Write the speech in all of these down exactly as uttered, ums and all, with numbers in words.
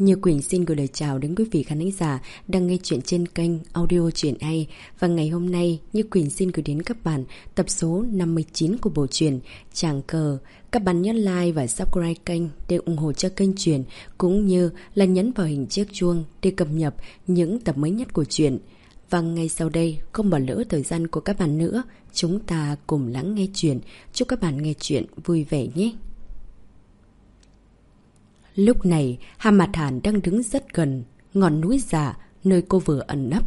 Như Quỳnh xin gửi lời chào đến quý vị khán thính giả đang nghe chuyện trên kênh Audio Truyện Hay. Và ngày hôm nay, Như Quỳnh xin gửi đến các bạn tập số năm mươi chín của bộ truyện Tràng Cờ. Các bạn nhấn like và subscribe kênh để ủng hộ cho kênh truyện, cũng như là nhấn vào hình chiếc chuông để cập nhật những tập mới nhất của truyện. Và ngay sau đây, không bỏ lỡ thời gian của các bạn nữa, chúng ta cùng lắng nghe truyện. Chúc các bạn nghe truyện vui vẻ nhé! Lúc này, Hà Mạt Hàn đang đứng rất gần ngọn núi già nơi cô vừa ẩn nấp.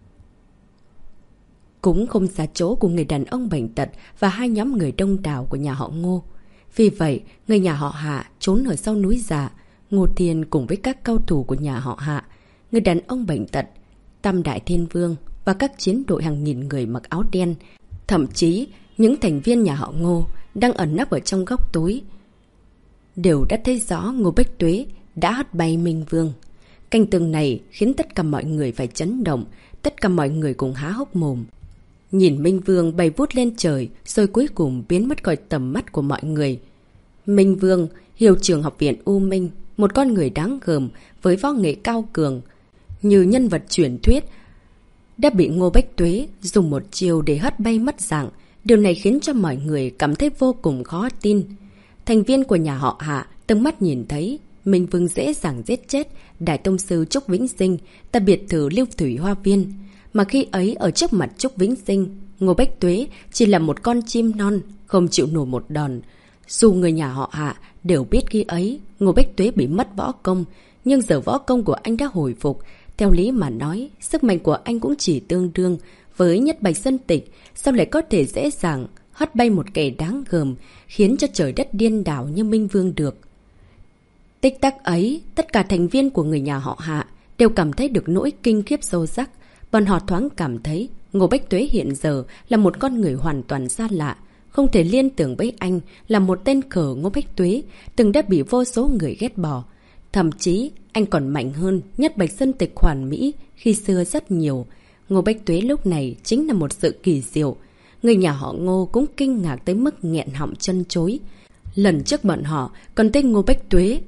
Cũng không xa chỗ của người đàn ông bệnh tật và hai nhóm người đông đảo của nhà họ Ngô. Vì vậy, người nhà họ Hạ trốn ở sau núi già. Ngô Thiên cùng với các cao thủ của nhà họ Hạ, người đàn ông bệnh tật, Tam Đại Thiên Vương và các chiến đội hàng nghìn người mặc áo đen, thậm chí những thành viên nhà họ Ngô đang ẩn nấp ở trong góc tối, đều đã thấy rõ Ngô Bách Tuế đã hất bay Minh Vương. Cảnh tượng này khiến tất cả mọi người phải chấn động, tất cả mọi người cùng há hốc mồm. Nhìn Minh Vương bay vút lên trời rồi cuối cùng biến mất khỏi tầm mắt của mọi người. Minh Vương, hiệu trưởng học viện U Minh, một con người đáng gờm với võ nghệ cao cường, như nhân vật truyền thuyết, đã bị Ngô Bách Tuế dùng một chiều để hất bay mất dạng. Điều này khiến cho mọi người cảm thấy vô cùng khó tin. Thành viên của nhà họ Hạ từng mắt nhìn thấy Minh Vương dễ dàng giết chết Đại Tông sư Trúc Vĩnh Sinh tại biệt thự Lưu Thủy Hoa Viên. Mà khi ấy ở trước mặt Trúc Vĩnh Sinh, Ngô Bách Tuế chỉ là một con chim non, không chịu nổi một đòn. Dù người nhà họ Hạ đều biết khi ấy Ngô Bách Tuế bị mất võ công, nhưng giờ võ công của anh đã hồi phục. Theo lý mà nói, sức mạnh của anh cũng chỉ tương đương với Nhất Bạch Sơn Tịch, sao lại có thể dễ dàng hất bay một kẻ đáng gờm, khiến cho trời đất điên đảo như Minh Vương được. Tích tắc ấy, tất cả thành viên của người nhà họ Hạ đều cảm thấy được nỗi kinh khiếp sâu sắc. Bọn họ thoáng cảm thấy Ngô Bách Tuế hiện giờ là một con người hoàn toàn xa lạ, không thể liên tưởng với anh là một tên khờ. Ngô Bách Tuế từng đã bị vô số người ghét bỏ, thậm chí anh còn mạnh hơn Nhất Bạch Sơn Tịch hoàn mỹ khi xưa rất nhiều. Ngô Bách Tuế lúc này chính là một sự kỳ diệu. Người nhà họ Ngô cũng kinh ngạc tới mức nghẹn họng chân chối. Lần trước bọn họ còn tên Ngô Bách Tuế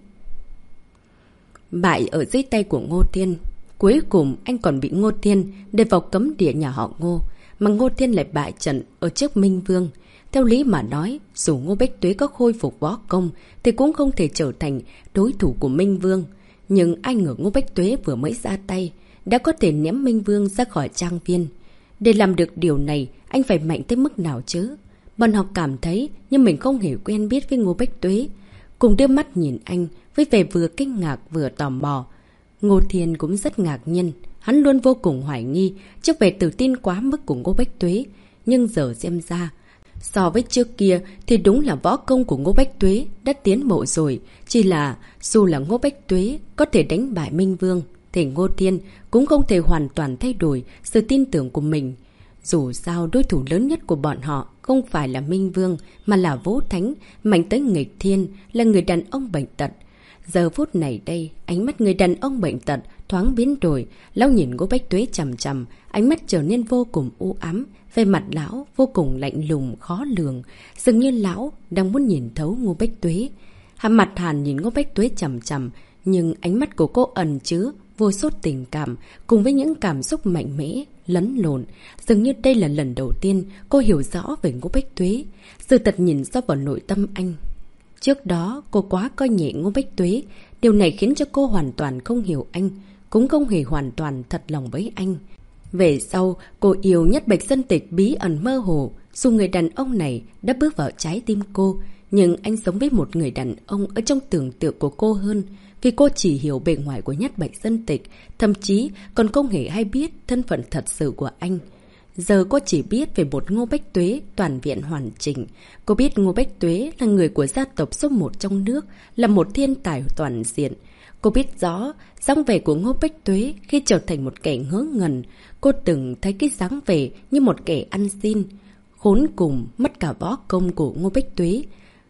bại ở dưới tay của Ngô Thiên. Cuối cùng anh còn bị Ngô Thiên để vào cấm địa nhà họ Ngô, mà Ngô Thiên lại bại trận ở trước Minh Vương. Theo lý mà nói, dù Ngô Bách Tuế có khôi phục võ công thì cũng không thể trở thành đối thủ của Minh Vương. Nhưng ai ngờ Ngô Bách Tuế vừa mới ra tay đã có thể ném Minh Vương ra khỏi trang viên. Để làm được điều này, anh phải mạnh tới mức nào chứ? Bọn họ cảm thấy như mình không hề quen biết với Ngô Bách Tuế, cùng đưa mắt nhìn anh với vẻ vừa kinh ngạc vừa tò mò. Ngô Thiên cũng rất ngạc nhiên, hắn luôn vô cùng hoài nghi trước vẻ tự tin quá mức của Ngô Bách Tuế. Nhưng giờ xem ra, so với trước kia thì đúng là võ công của Ngô Bách Tuế đã tiến bộ rồi. Chỉ là dù là Ngô Bách Tuế có thể đánh bại Minh Vương, thì Ngô Thiên cũng không thể hoàn toàn thay đổi sự tin tưởng của mình. Dù sao đối thủ lớn nhất của bọn họ không phải là Minh Vương, mà là Vũ Thánh, mạnh tới nghịch thiên, là người đàn ông bệnh tật. Giờ phút này đây, ánh mắt người đàn ông bệnh tật thoáng biến đổi. Lão nhìn Ngô Bách Tuế chằm chằm, ánh mắt trở nên vô cùng u ám, về mặt lão vô cùng lạnh lùng khó lường, dường như lão đang muốn nhìn thấu Ngô Bách Tuế. Hà Mạt Hàn nhìn Ngô Bách Tuế chằm chằm, nhưng ánh mắt của cô ẩn chứa vô số tình cảm cùng với những cảm xúc mạnh mẽ lẫn lộn. Dường như đây là lần đầu tiên cô hiểu rõ về Ngô Bách Tuế, sự thật nhìn ra vào nội tâm anh. Trước đó cô quá coi nhẹ Ngô Bách Tuế, điều này khiến cho cô hoàn toàn không hiểu anh, cũng không hề hoàn toàn thật lòng với anh. Về sau, cô yêu Nhất Bạch Sơn Tịch bí ẩn mơ hồ. Dù người đàn ông này đã bước vào trái tim cô, nhưng anh sống với một người đàn ông ở trong tưởng tượng của cô hơn. Vì cô chỉ hiểu bề ngoài của Nhất Bạch Sơn Tịch, thậm chí còn không hề hay biết thân phận thật sự của anh. Giờ cô chỉ biết về một Ngô Bách Tuế toàn viện hoàn chỉnh. Cô biết Ngô Bách Tuế là người của gia tộc số một trong nước, là một thiên tài toàn diện. Cô biết rõ dáng vẻ của Ngô Bách Tuế khi trở thành một kẻ ngớ ngẩn. Cô từng thấy cái dáng vẻ như một kẻ ăn xin, khốn cùng, mất cả võ công của Ngô Bách Tuế.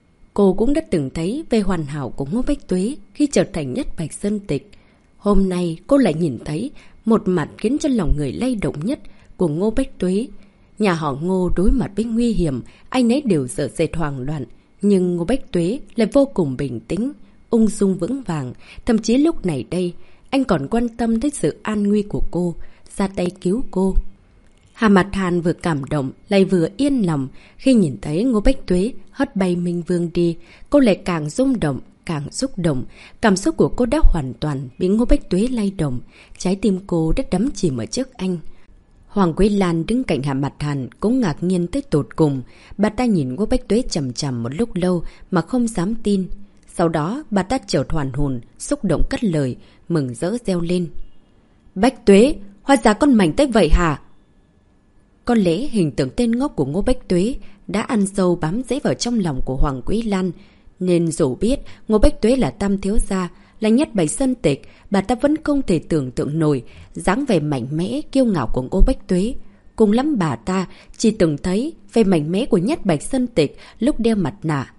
Cô cũng đã từng thấy về hoàn hảo của Ngô Bách Tuế khi trở thành Nhất Bạch Sơn Tịch. Hôm nay cô lại nhìn thấy một mặt khiến cho lòng người lay động nhất của Ngô Bách Tuế. Nhà họ Ngô đối mặt với nguy hiểm, ai nấy đều sợ sệt hoảng loạn. Nhưng Ngô Bách Tuế lại vô cùng bình tĩnh. ung dung vững vàng. Thậm chí lúc này đây, anh còn quan tâm tới sự an nguy của cô, ra tay cứu cô. Hà Mặt Hàn vừa cảm động, lại vừa yên lòng. Khi nhìn thấy Ngô Bách Tuế hất bay Minh Vương đi, cô lại càng rung động, càng xúc động. Cảm xúc của cô đã hoàn toàn bị Ngô Bách Tuế lay động. Trái tim cô đã đắm chìm ở trước anh. Hoàng Quế Lan đứng cạnh Hà Mặt Hàn cũng ngạc nhiên tới tột cùng. Bà ta nhìn Ngô Bách Tuế chằm chằm một lúc lâu mà không dám tin. Sau đó bà ta chợt hoàn hồn, xúc động cất lời, mừng rỡ reo lên. Bách Tuế, hóa ra con mảnh tới vậy hả? Có lẽ hình tượng tên ngốc của Ngô Bách Tuế đã ăn sâu bám rễ vào trong lòng của Hoàng Quế Lan. Nên dù biết Ngô Bách Tuế là tam thiếu gia, là nhất bạch sơn tịch, bà ta vẫn không thể tưởng tượng nổi dáng vẻ mạnh mẽ, kiêu ngạo của Ngô Bách Tuế. Cùng lắm bà ta chỉ từng thấy vẻ mạnh mẽ của nhất bạch sơn tịch lúc đeo mặt nạ.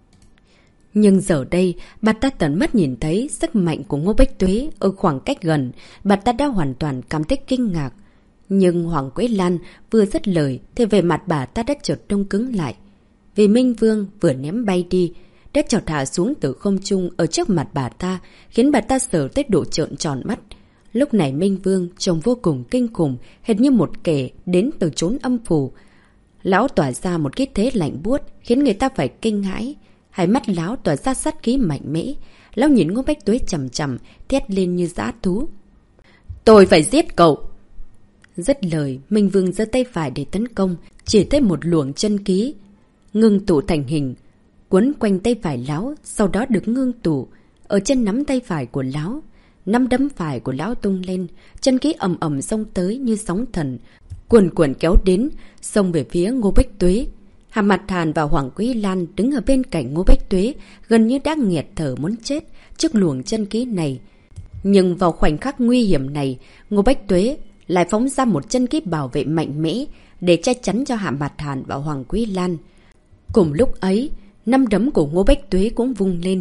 Nhưng giờ đây, bà ta tận mắt nhìn thấy sức mạnh của Ngô Bách Tuế ở khoảng cách gần, bà ta đã hoàn toàn cảm thấy kinh ngạc. Nhưng Hoàng Quế Lan vừa dứt lời thì về mặt bà ta đã chợt đông cứng lại. Vì Minh Vương vừa ném bay đi, đã chợt hạ xuống từ không trung ở trước mặt bà ta, khiến bà ta sợ tới độ trợn tròn mắt. Lúc này Minh Vương trông vô cùng kinh khủng, hệt như một kẻ đến từ chốn âm phủ. Lão tỏa ra một cái thế lạnh buốt, khiến người ta phải kinh hãi. Hai mắt lão tỏa ra sát khí mạnh mẽ. Lão nhìn Ngô Bách Tuế chằm chằm, thét lên như dã thú. Tôi phải giết cậu! Dứt lời, Minh Vương giơ tay phải để tấn công, chỉ thấy một luồng chân khí ngưng tụ thành hình, quấn quanh tay phải lão, sau đó được ngưng tụ ở trên nắm tay phải của lão. Nắm đấm phải của lão tung lên, chân khí ầm ầm xông tới như sóng thần, cuồn cuộn kéo đến, xông về phía Ngô Bách Tuế. Hà Mặt Hàn và Hoàng Quế Lan đứng ở bên cạnh Ngô Bách Tuế, gần như đã nghẹt thở muốn chết trước luồng chân khí này. Nhưng vào khoảnh khắc nguy hiểm này, Ngô Bách Tuế lại phóng ra một chân khí bảo vệ mạnh mẽ để che chắn cho Hà Mặt Hàn và Hoàng Quế Lan. Cùng lúc ấy, năm đấm của Ngô Bách Tuế cũng vung lên,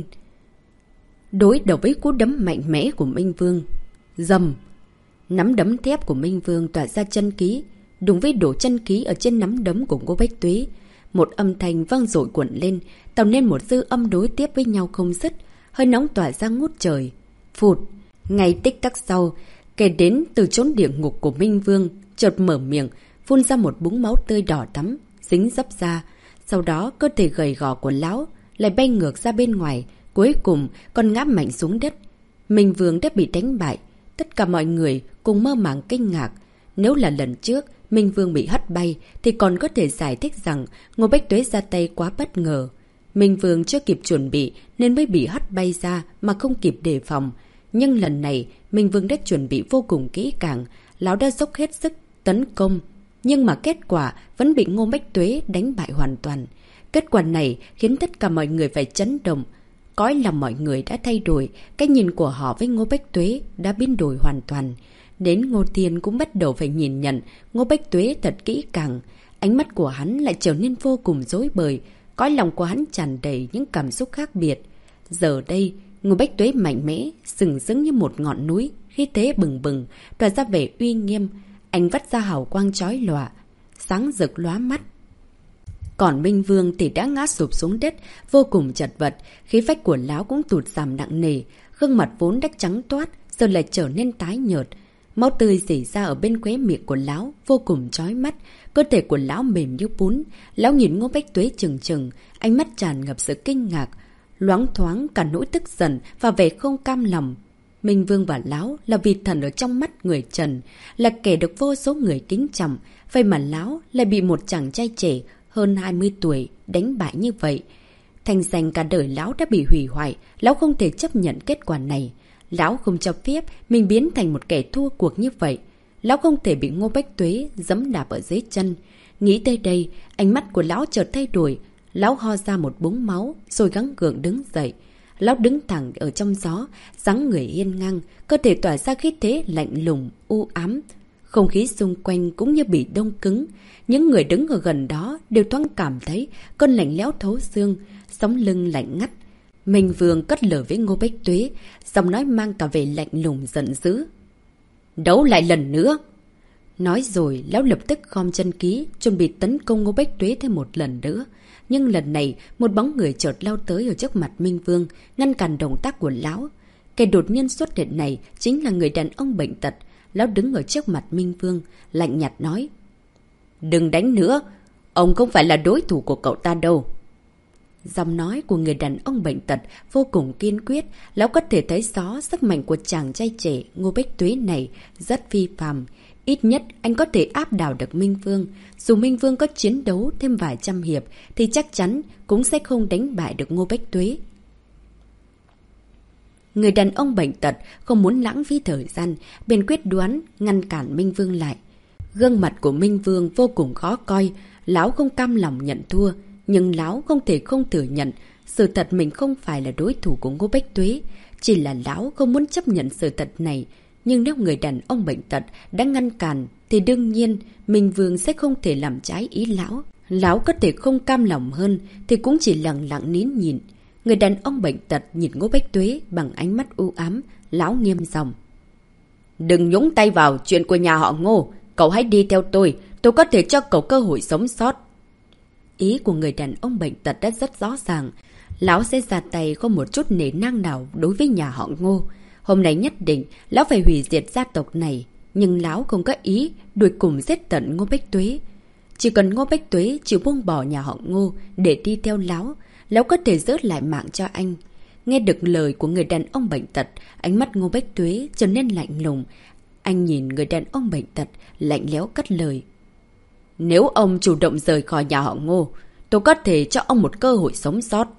đối đầu với cú đấm mạnh mẽ của Minh Vương. Dầm! Nắm đấm thép của Minh Vương tỏa ra chân khí, đụng với đổ chân khí ở trên nắm đấm của Ngô Bách Tuế. Một âm thanh vang dội cuộn lên, tạo nên một dư âm đối tiếp với nhau không dứt, hơi nóng tỏa ra ngút trời. Phụt! Ngay tích tắc sau, kể đến từ chốn địa ngục của Minh Vương chợt mở miệng, phun ra một búng máu tươi đỏ tắm, dính dấp ra. Sau đó cơ thể gầy gò của lão lại bay ngược ra bên ngoài, cuối cùng còn ngã mạnh xuống đất. Minh Vương đã bị đánh bại. Tất cả mọi người cùng mơ màng kinh ngạc. Nếu là lần trước Minh Vương bị hất bay thì còn có thể giải thích rằng Ngô Bách Tuế ra tay quá bất ngờ. Minh Vương chưa kịp chuẩn bị nên mới bị hất bay ra mà không kịp đề phòng. Nhưng lần này Minh Vương đã chuẩn bị vô cùng kỹ càng. Lão đã dốc hết sức tấn công, nhưng mà kết quả vẫn bị Ngô Bách Tuế đánh bại hoàn toàn. Kết quả này khiến tất cả mọi người phải chấn động. Cõi lòng mọi người đã thay đổi, cái nhìn của họ với Ngô Bách Tuế đã biến đổi hoàn toàn. Đến Ngô Thiên cũng bắt đầu phải nhìn nhận Ngô Bách Tuế thật kỹ càng. Ánh mắt của hắn lại trở nên vô cùng rối bời, cõi lòng của hắn tràn đầy những cảm xúc khác biệt. Giờ đây, Ngô Bách Tuế mạnh mẽ, sừng sững như một ngọn núi, khí thế bừng bừng, tỏa ra vẻ uy nghiêm. Anh vắt ra hào quang chói lòa, sáng rực lóa mắt. Còn Minh Vương thì đã ngã sụp xuống đất, vô cùng chật vật, khí phách của lão cũng tụt giảm nặng nề, gương mặt vốn đã trắng toát, giờ lại trở nên tái nhợt. Máu tươi rỉ ra ở bên khóe miệng của lão, vô cùng chói mắt, cơ thể của lão mềm như bún. Lão nhìn Ngô Bách Tuế chừng chừng, ánh mắt tràn ngập sự kinh ngạc, loáng thoáng cả nỗi tức giận và vẻ không cam lòng. Minh Vương và lão là vị thần ở trong mắt người Trần, là kẻ được vô số người kính trọng, vậy mà lão lại bị một chàng trai trẻ hơn hai mươi tuổi đánh bại như vậy. Thành danh cả đời lão đã bị hủy hoại, lão không thể chấp nhận kết quả này. Lão không cho phép mình biến thành một kẻ thua cuộc như vậy. Lão không thể bị Ngô Bách Tuế giẫm đạp ở dưới chân. Nghĩ tới đây, ánh mắt của lão chợt thay đổi. Lão ho ra một búng máu rồi gắng gượng đứng dậy. Lão đứng thẳng ở trong gió, dáng người hiên ngang, cơ thể tỏa ra khí thế lạnh lùng, u ám. Không khí xung quanh cũng như bị đông cứng. Những người đứng ở gần đó đều thoáng cảm thấy cơn lạnh lẽo thấu xương, sống lưng lạnh ngắt. Minh Vương cất lời với Ngô Bách Tuế, giọng nói mang cả vẻ lạnh lùng giận dữ. Đấu lại lần nữa! Nói rồi, lão lập tức khom chân ký, chuẩn bị tấn công Ngô Bách Tuế thêm một lần nữa. Nhưng lần này, một bóng người chợt lao tới ở trước mặt Minh Vương, ngăn cản động tác của lão. Kẻ đột nhiên xuất hiện này chính là người đàn ông bệnh tật. Lão đứng ở trước mặt Minh Vương, lạnh nhạt nói. Đừng đánh nữa, ông không phải là đối thủ của cậu ta đâu. Giọng nói của người đàn ông bệnh tật vô cùng kiên quyết, lão có thể thấy rõ sức mạnh của chàng trai trẻ Ngô Bách Tuế này rất phi phàm. Ít nhất anh có thể áp đảo được Minh Vương. Dù Minh Vương có chiến đấu thêm vài trăm hiệp thì chắc chắn cũng sẽ không đánh bại được Ngô Bách Tuế. Người đàn ông bệnh tật không muốn lãng phí thời gian, bèn quyết đoán ngăn cản Minh Vương lại. Gương mặt của Minh Vương vô cùng khó coi, lão không cam lòng nhận thua. Nhưng lão không thể không thừa nhận sự thật mình không phải là đối thủ của Ngô Bách Tuế. Chỉ là lão không muốn chấp nhận sự thật này. Nhưng nếu người đàn ông bệnh tật đã ngăn cản thì đương nhiên Minh Vương sẽ không thể làm trái ý lão. Lão có thể không cam lòng hơn thì cũng chỉ lặng lặng nín nhìn. Người đàn ông bệnh tật nhìn Ngô Bách Tuế bằng ánh mắt u ám. Lão nghiêm giọng. Đừng nhúng tay vào chuyện của nhà họ Ngô. Cậu hãy đi theo tôi. Tôi có thể cho cậu cơ hội sống sót. Ý của người đàn ông bệnh tật đã rất rõ ràng. Lão sẽ ra tay không một chút nể nang nào đối với nhà họ Ngô. Hôm nay nhất định lão phải hủy diệt gia tộc này. Nhưng lão không có ý đuổi cùng giết tận Ngô Bách Tuế. Chỉ cần Ngô Bách Tuế chịu buông bỏ nhà họ Ngô để đi theo lão, lão có thể giữ lại mạng cho anh. Nghe được lời của người đàn ông bệnh tật, ánh mắt Ngô Bách Tuế trở nên lạnh lùng. Anh nhìn người đàn ông bệnh tật, lạnh lẽo cất lời. Nếu ông chủ động rời khỏi nhà họ Ngô, tôi có thể cho ông một cơ hội sống sót.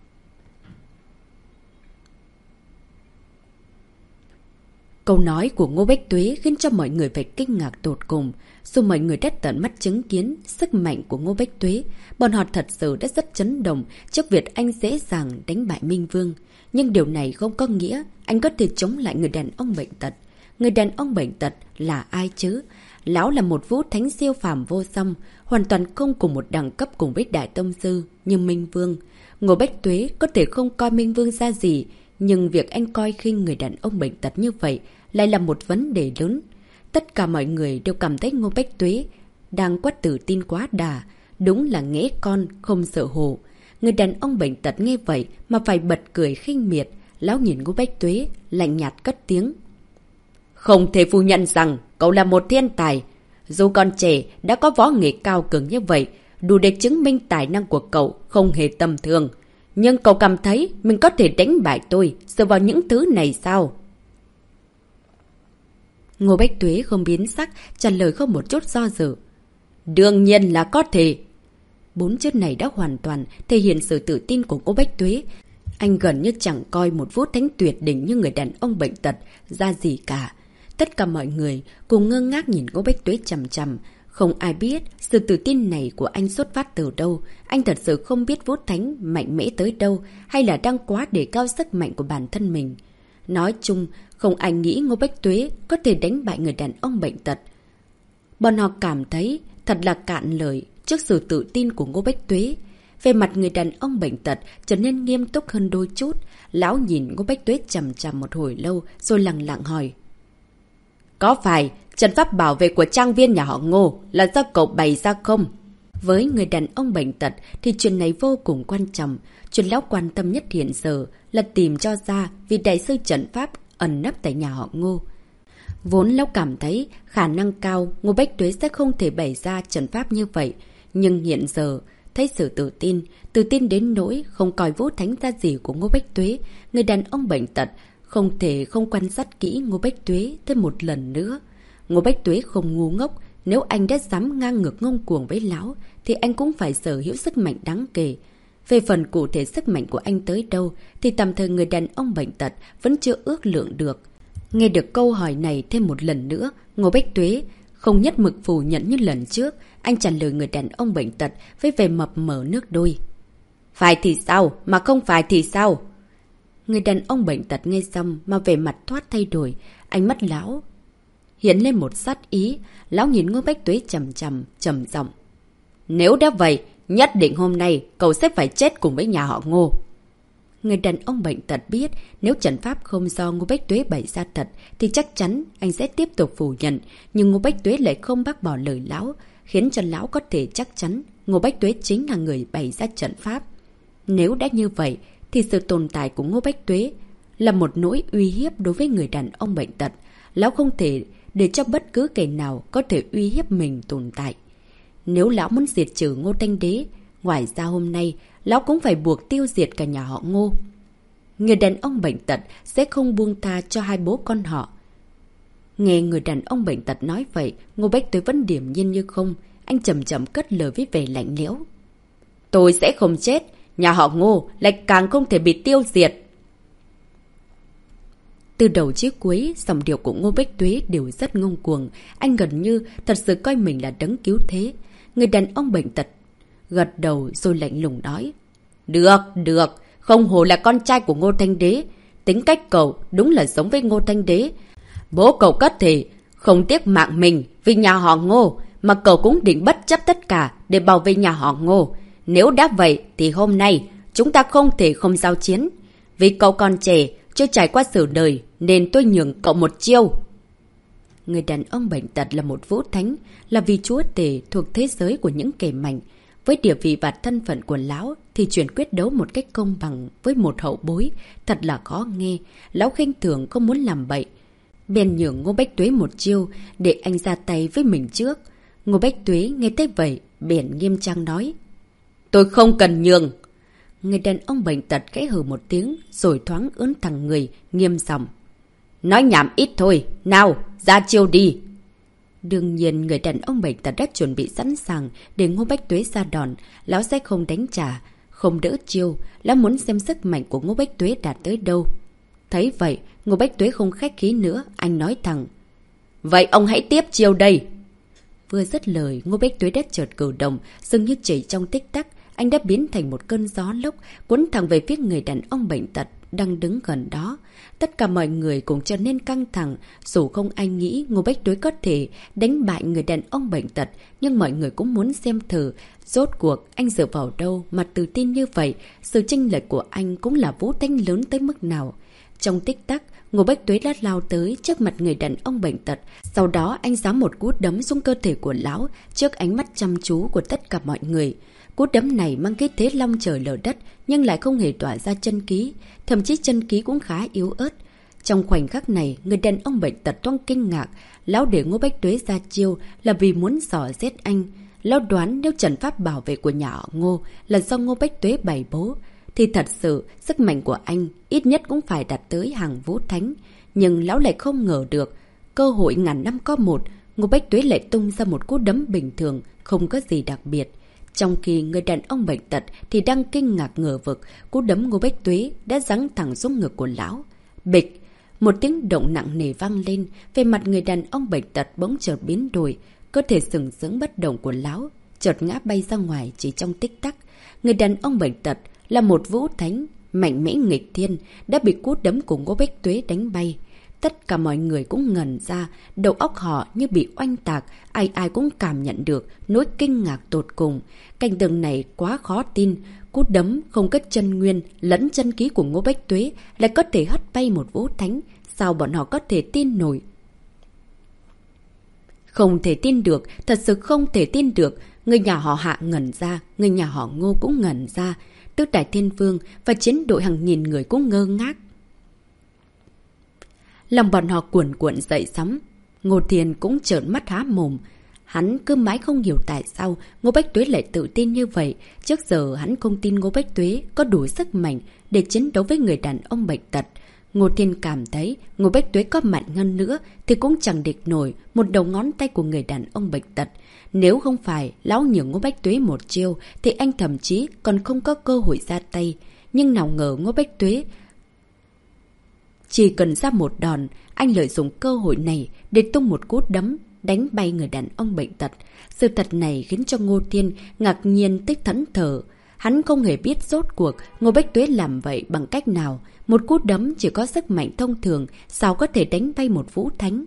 Câu nói của Ngô Bách Tuế khiến cho mọi người phải kinh ngạc tột cùng. Dù mọi người đã tận mắt chứng kiến sức mạnh của Ngô Bách Tuế, bọn họ thật sự đã rất chấn động trước việc anh dễ dàng đánh bại Minh Vương. Nhưng điều này không có nghĩa anh có thể chống lại người đàn ông bệnh tật. Người đàn ông bệnh tật là ai chứ? Lão là một vũ thánh siêu phàm vô song, hoàn toàn không cùng một đẳng cấp cùng với Đại Tông Sư như Minh Vương. Ngô Bách Tuế có thể không coi Minh Vương ra gì, nhưng việc anh coi khinh người đàn ông bệnh tật như vậy lại là một vấn đề lớn. Tất cả mọi người đều cảm thấy Ngô Bách Tuế đang quá tự tin quá đà, đúng là nghé con không sợ hổ. Người đàn ông bệnh tật nghe vậy mà phải bật cười khinh miệt. Lão nhìn Ngô Bách Tuế lạnh nhạt cất tiếng. Không thể phủ nhận rằng cậu là một thiên tài. Dù còn trẻ đã có võ nghệ cao cường như vậy, đủ để chứng minh tài năng của cậu không hề tầm thường. Nhưng cậu cảm thấy mình có thể đánh bại tôi dựa vào những thứ này sao? Ngô Bách Tuế không biến sắc, trả lời không một chút do dự. Đương nhiên là có thể. Bốn chữ này đã hoàn toàn thể hiện sự tự tin của Ngô Bách Tuế. Anh gần như chẳng coi một vũ thánh tuyệt đỉnh như người đàn ông bệnh tật ra gì cả. Tất cả mọi người cùng ngơ ngác nhìn Ngô Bách Tuế chằm chằm. Không ai biết sự tự tin này của anh xuất phát từ đâu. Anh thật sự không biết vũ thánh mạnh mẽ tới đâu, hay là đang quá đề cao sức mạnh của bản thân mình. Nói chung, không ai nghĩ Ngô Bách Tuế có thể đánh bại người đàn ông bệnh tật. Bọn họ cảm thấy thật là cạn lời trước sự tự tin của Ngô Bách Tuế. Về mặt người đàn ông bệnh tật trở nên nghiêm túc hơn đôi chút. Lão nhìn Ngô Bách Tuế chằm chằm một hồi lâu rồi lặng lặng hỏi. Có phải trận pháp bảo vệ của trang viên nhà họ Ngô là do cậu bày ra không? Với người đàn ông bệnh tật thì chuyện này vô cùng quan trọng. Chuyện lão quan tâm nhất hiện giờ là tìm cho ra vị đại sư trận pháp ẩn nấp tại nhà họ Ngô. Vốn lão cảm thấy khả năng cao Ngô Bách Tuế sẽ không thể bày ra trận pháp như vậy. Nhưng hiện giờ thấy sự tự tin, tự tin đến nỗi không coi vũ thánh ra gì của Ngô Bách Tuế, người đàn ông bệnh tật không thể không quan sát kỹ Ngô Bách Tuế thêm một lần nữa. Ngô Bách Tuế không ngu ngốc, nếu anh đã dám ngang ngược ngông cuồng với lão thì anh cũng phải sở hữu sức mạnh đáng kể. Về phần cụ thể sức mạnh của anh tới đâu thì tạm thời người đàn ông bệnh tật vẫn chưa ước lượng được. Nghe được câu hỏi này thêm một lần nữa, Ngô Bách Tuế không nhất mực phủ nhận như lần trước. Anh trả lời người đàn ông bệnh tật với vẻ mập mờ nước đôi. Phải thì sao, mà không phải thì sao? Người đàn ông bệnh tật nghe xong mà vẻ mặt thoát thay đổi. Ánh mắt lão hiện lên một sát ý. Lão nhìn Ngô Bách Tuế chằm chằm, trầm giọng. Nếu đã vậy, nhất định hôm nay cậu sẽ phải chết cùng với nhà họ Ngô. Người đàn ông bệnh tật biết nếu trận pháp không do Ngô Bách Tuế bày ra thật thì chắc chắn anh sẽ tiếp tục phủ nhận. Nhưng Ngô Bách Tuế lại không bác bỏ lời lão, khiến cho lão có thể chắc chắn Ngô Bách Tuế chính là người bày ra trận pháp. Nếu đã như vậy thì sự tồn tại của Ngô Bách Tuế là một nỗi uy hiếp đối với người đàn ông bệnh tật. Lão không thể để cho bất cứ kẻ nào có thể uy hiếp mình tồn tại. Nếu lão muốn diệt trừ Ngô Thanh Đế, ngoài ra hôm nay lão cũng phải buộc tiêu diệt cả nhà họ Ngô. Người đàn ông bệnh tật sẽ không buông tha cho hai bố con họ. Nghe người đàn ông bệnh tật nói vậy, Ngô Bách Tuế vẫn điềm nhiên như không. Anh chậm chậm cất lời với vẻ lạnh lẽo. Tôi sẽ không chết, nhà họ Ngô lại càng không thể bị tiêu diệt. Từ đầu chí cuối, dòng điệu của Ngô Bách Tuế đều rất ngông cuồng. Anh gần như thật sự coi mình là đấng cứu thế. Người đàn ông bệnh tật gật đầu rồi lạnh lùng nói. Được, được, không hổ là con trai của Ngô Thanh Đế. Tính cách cậu đúng là giống với Ngô Thanh Đế. Bố cậu có thể không tiếc mạng mình vì nhà họ Ngô, mà cậu cũng định bất chấp tất cả để bảo vệ nhà họ Ngô. Nếu đã vậy thì hôm nay chúng ta không thể không giao chiến. Vì cậu còn trẻ, chưa trải qua sự đời nên tôi nhường cậu một chiêu. Người đàn ông bệnh tật là một vũ thánh, là vị chúa tể thuộc thế giới của những kẻ mạnh. Với địa vị và thân phận của lão thì chuyện quyết đấu một cách công bằng với một hậu bối thật là khó nghe. Lão khinh thường không muốn làm bậy, bèn nhường Ngô Bách Tuế một chiêu để anh ra tay với mình trước. Ngô Bách Tuế nghe thấy vậy bèn nghiêm trang nói. Tôi không cần nhường. Người đàn ông bệnh tật khẽ hừ một tiếng rồi thoáng ướn thẳng người, nghiêm giọng. Nói nhảm ít thôi, nào, ra chiêu đi. Đương nhiên người đàn ông bệnh tật đã chuẩn bị sẵn sàng để Ngô Bách Tuế ra đòn. Lão sẽ không đánh trả, không đỡ chiêu. Lão muốn xem sức mạnh của Ngô Bách Tuế đạt tới đâu. Thấy vậy, Ngô Bách Tuế không khách khí nữa, anh nói thẳng. Vậy ông hãy tiếp chiêu đây. Vừa dứt lời, Ngô Bách Tuế đã chợt cử động, dường như chỉ trong tích tắc, anh đã biến thành một cơn gió lốc, cuốn thẳng về phía người đàn ông bệnh tật đang đứng gần đó. Tất cả mọi người cũng trở nên căng thẳng, dù không ai nghĩ Ngô Bách Tuế có thể đánh bại người đàn ông bệnh tật, nhưng mọi người cũng muốn xem thử, rốt cuộc anh dựa vào đâu mà tự tin như vậy, sự chênh lệch của anh cũng là vũ thánh lớn tới mức nào. Trong tích tắc, Ngô Bách Tuế đã lao tới trước mặt người đàn ông bệnh tật, sau đó anh giáng một cú đấm xuống cơ thể của lão trước ánh mắt chăm chú của tất cả mọi người. Cú đấm này mang cái thế long trời lở đất nhưng lại không hề tỏa ra chân khí, thậm chí chân khí cũng khá yếu ớt. Trong khoảnh khắc này, người đàn ông bệnh tật toang kinh ngạc, lão để Ngô Bách Tuế ra chiêu là vì muốn dò xét anh. Lão đoán nếu trận pháp bảo vệ của nhà họ Ngô là do Ngô Bách Tuế bày bố, thì thật sự sức mạnh của anh ít nhất cũng phải đạt tới hàng vũ thánh. Nhưng lão lại không ngờ được, cơ hội ngàn năm có một, Ngô Bách Tuế lại tung ra một cú đấm bình thường, không có gì đặc biệt. Trong khi người đàn ông bệnh tật thì đang kinh ngạc ngờ vực, cú đấm Ngô Bách Tuế đã giáng thẳng xuống ngực của lão. Bịch! Một tiếng động nặng nề vang lên, về mặt người đàn ông bệnh tật bỗng chợt biến đổi, cơ thể sừng sững bất động của lão chợt ngã bay ra ngoài chỉ trong tích tắc. Người đàn ông bệnh tật là một vũ thánh mạnh mẽ nghịch thiên, đã bị cú đấm của Ngô Bách Tuế đánh bay. Tất cả mọi người cũng ngẩn ra, đầu óc họ như bị oanh tạc, ai ai cũng cảm nhận được nỗi kinh ngạc tột cùng. Cảnh tượng này quá khó tin, cú đấm không có chân nguyên lẫn chân khí của Ngô Bách Tuế lại có thể hất bay một vũ thánh, sao bọn họ có thể tin nổi? Không thể tin được, thật sự không thể tin được. Người nhà họ Hạ ngẩn ra, người nhà họ Ngô cũng ngẩn ra, Tứ Đại Thiên Vương và chiến đội hàng nghìn người cũng ngơ ngác. Lòng bọn họ cuồn cuộn dậy sóng. Ngô Thiên cũng trợn mắt há mồm. Hắn cứ mãi không hiểu tại sao Ngô Bách Tuế lại tự tin như vậy. Trước giờ hắn không tin Ngô Bách Tuế có đủ sức mạnh để chiến đấu với người đàn ông bệnh tật. Ngô Thiên cảm thấy Ngô Bách Tuế có mạnh hơn nữa thì cũng chẳng địch nổi một đầu ngón tay của người đàn ông bệnh tật. Nếu không phải lão nhường Ngô Bách Tuế một chiêu thì anh thậm chí còn không có cơ hội ra tay. Nhưng nào ngờ Ngô Bách Tuế chỉ cần ra một đòn, anh lợi dụng cơ hội này để tung một cú đấm, đánh bay người đàn ông bệnh tật. Sự thật này khiến cho Ngô Thiên ngạc nhiên tích thẫn thờ. Hắn không hề biết rốt cuộc Ngô Bách Tuế làm vậy bằng cách nào. Một cú đấm chỉ có sức mạnh thông thường, sao có thể đánh bay một vũ thánh?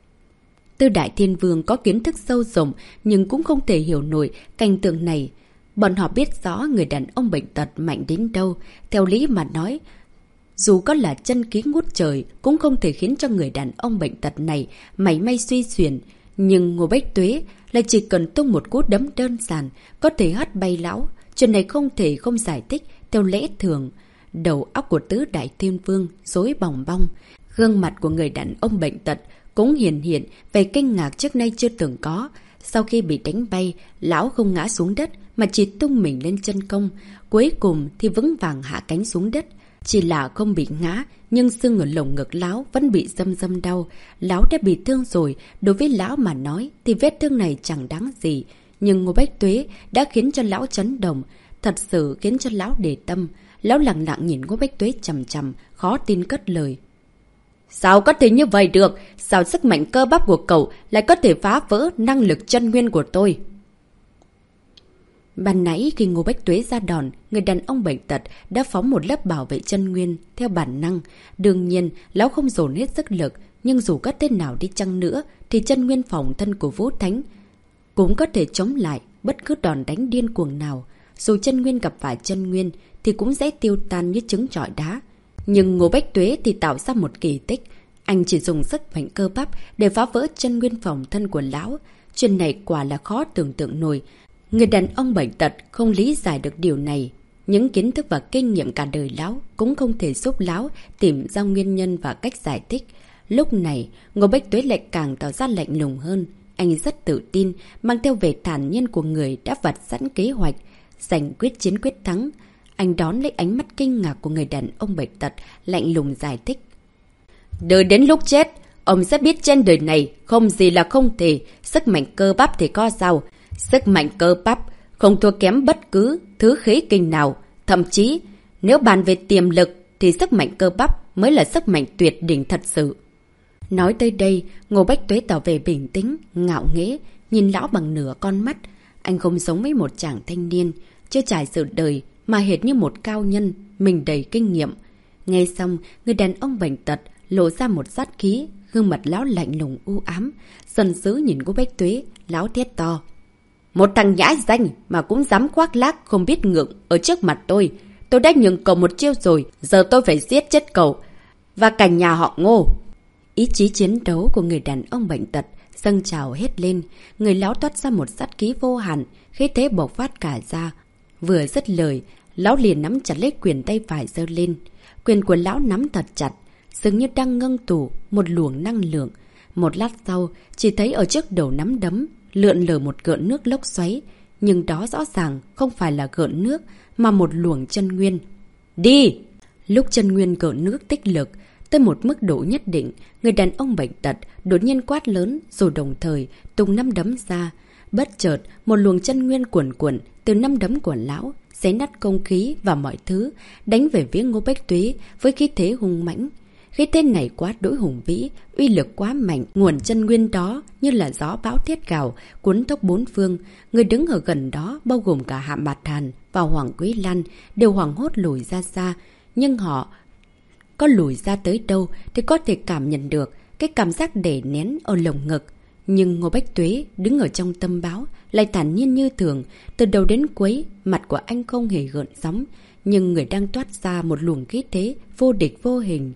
Tư Đại Thiên Vương có kiến thức sâu rộng nhưng cũng không thể hiểu nổi cảnh tượng này. Bọn họ biết rõ người đàn ông bệnh tật mạnh đến đâu. Theo lý mà nói, dù có là chân khí ngút trời cũng không thể khiến cho người đàn ông bệnh tật này mảy may suy xuyển. Nhưng Ngô Bách Tuế lại chỉ cần tung một cú đấm đơn giản có thể hất bay lão. Chuyện này không thể không giải thích theo lẽ thường. Đầu óc của tứ đại thiên vương rối bòng bong. Gương mặt của người đàn ông bệnh tật cũng hiển hiện về kinh ngạc trước nay chưa từng có. Sau khi bị đánh bay, lão không ngã xuống đất mà chỉ tung mình lên chân công. Cuối cùng thì vững vàng hạ cánh xuống đất. Chỉ là không bị ngã, nhưng xương ở lồng ngực lão vẫn bị dâm dâm đau. Lão đã bị thương rồi, đối với lão mà nói thì vết thương này chẳng đáng gì. Nhưng Ngô Bách Tuế đã khiến cho lão chấn động, thật sự khiến cho lão để tâm. Lão lặng lặng nhìn Ngô Bách Tuế chằm chằm, khó tin cất lời. Sao có thể như vậy được? Sao sức mạnh cơ bắp của cậu lại có thể phá vỡ năng lực chân nguyên của tôi? Ban nãy khi Ngô Bách Tuế ra đòn, người đàn ông bệnh tật đã phóng một lớp bảo vệ chân nguyên theo bản năng. Đương nhiên, lão không dồn hết sức lực, nhưng dù có tên nào đi chăng nữa thì chân nguyên phòng thân của Vũ Thánh cũng có thể chống lại bất cứ đòn đánh điên cuồng nào. Dù chân nguyên gặp phải chân nguyên thì cũng dễ tiêu tan như trứng trọi đá. Nhưng Ngô Bách Tuế thì tạo ra một kỳ tích. Anh chỉ dùng sức mạnh cơ bắp để phá vỡ chân nguyên phòng thân của lão. Chuyện này quả là khó tưởng tượng nổi. Người đàn ông bệnh tật không lý giải được điều này. Những kiến thức và kinh nghiệm cả đời lão cũng không thể giúp lão tìm ra nguyên nhân và cách giải thích. Lúc này, Ngô Bách Tuế lại càng tỏ ra lạnh lùng hơn. Anh rất tự tin, mang theo vẻ thản nhiên của người đã vạch sẵn kế hoạch, giành quyết chiến quyết thắng. Anh đón lấy ánh mắt kinh ngạc của người đàn ông bệnh tật, lạnh lùng giải thích. Đợi đến lúc chết, ông sẽ biết trên đời này không gì là không thể, sức mạnh cơ bắp thì có sao. Sức mạnh cơ bắp không thua kém bất cứ thứ khí kinh nào. Thậm chí, nếu bàn về tiềm lực thì sức mạnh cơ bắp mới là sức mạnh tuyệt đỉnh thật sự. Nói tới đây, Ngô Bách Tuế tỏ về bình tĩnh, ngạo nghễ, nhìn lão bằng nửa con mắt. Anh không giống với một chàng thanh niên, chưa trải sự đời mà hệt như một cao nhân, mình đầy kinh nghiệm. Nghe xong, người đàn ông bệnh tật lộ ra một sát khí, gương mặt lão lạnh lùng u ám, giận dữ nhìn Ngô Bách Tuế, lão thét to. Một thằng nhãi danh mà cũng dám khoác lác không biết ngượng ở trước mặt tôi. Tôi đã nhường cậu một chiêu rồi, giờ tôi phải giết chết cậu và cả nhà họ Ngô. Ý chí chiến đấu của người đàn ông bệnh tật dâng trào hết lên, người lão toát ra một sát khí vô hạn, khí thế bộc phát cả ra. Vừa dứt lời, lão liền nắm chặt lấy quyền tay phải giơ lên. Quyền của lão nắm thật chặt, dường như đang ngưng tụ một luồng năng lượng. Một lát sau, chỉ thấy ở trước đầu nắm đấm lượn lờ một gợn nước lốc xoáy, nhưng đó rõ ràng không phải là gợn nước mà một luồng chân nguyên. Đi! Lúc chân nguyên gợn nước tích lực tới một mức độ nhất định, người đàn ông bệnh tật đột nhiên quát lớn, rồi đồng thời tung nắm đấm ra. Bất chợt, một luồng chân nguyên cuồn cuộn từ nắm đấm của lão xé nát không khí và mọi thứ, đánh về phía Ngô Bách Tuế với khí thế hung mãnh. Khí thế này quá đỗi hùng vĩ, uy lực quá mạnh, nguồn chân nguyên đó như là gió bão thiết gào, cuốn tốc bốn phương. Người đứng ở gần đó, bao gồm cả Hạ Mạt Hàn và Hoàng Quý Lan, đều hoảng hốt lùi ra xa. Nhưng họ có lùi ra tới đâu thì có thể cảm nhận được cái cảm giác đè nén ở lồng ngực. Nhưng Ngô Bách Tuế đứng ở trong tâm báo lại thản nhiên như thường. Từ đầu đến cuối, mặt của anh không hề gợn sóng, nhưng người đang toát ra một luồng khí thế vô địch vô hình.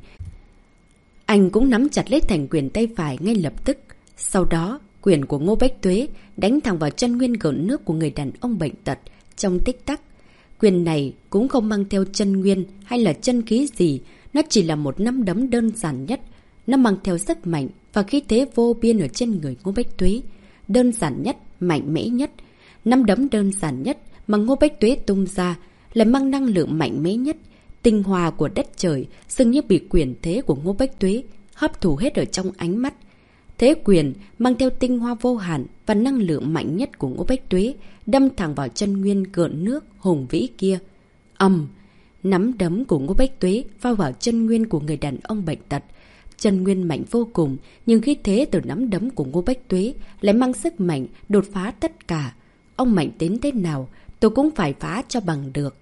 Anh cũng nắm chặt lấy thành quyền tay phải ngay lập tức. Sau đó, quyền của Ngô Bách Tuế đánh thẳng vào chân nguyên gợn nước của người đàn ông bệnh tật. Trong tích tắc, quyền này cũng không mang theo chân nguyên hay là chân khí gì. Nó chỉ là một nắm đấm đơn giản nhất. Nó mang theo sức mạnh và khí thế vô biên ở trên người Ngô Bách Tuế. Đơn giản nhất, mạnh mẽ nhất. Nắm đấm đơn giản nhất mà Ngô Bách Tuế tung ra lại mang năng lượng mạnh mẽ nhất. Tinh hoa của đất trời dường như bị quyền thế của Ngô Bách Tuế hấp thụ hết ở trong ánh mắt. Thế quyền mang theo tinh hoa vô hạn và năng lượng mạnh nhất của Ngô Bách Tuế đâm thẳng vào chân nguyên gợn nước hùng vĩ kia. Ầm! Nắm đấm của Ngô Bách Tuế vào vào chân nguyên của người đàn ông bệnh tật. Chân nguyên mạnh vô cùng, nhưng khí thế từ nắm đấm của Ngô Bách Tuế lại mang sức mạnh đột phá tất cả. Ông mạnh đến thế nào, tôi cũng phải phá cho bằng được.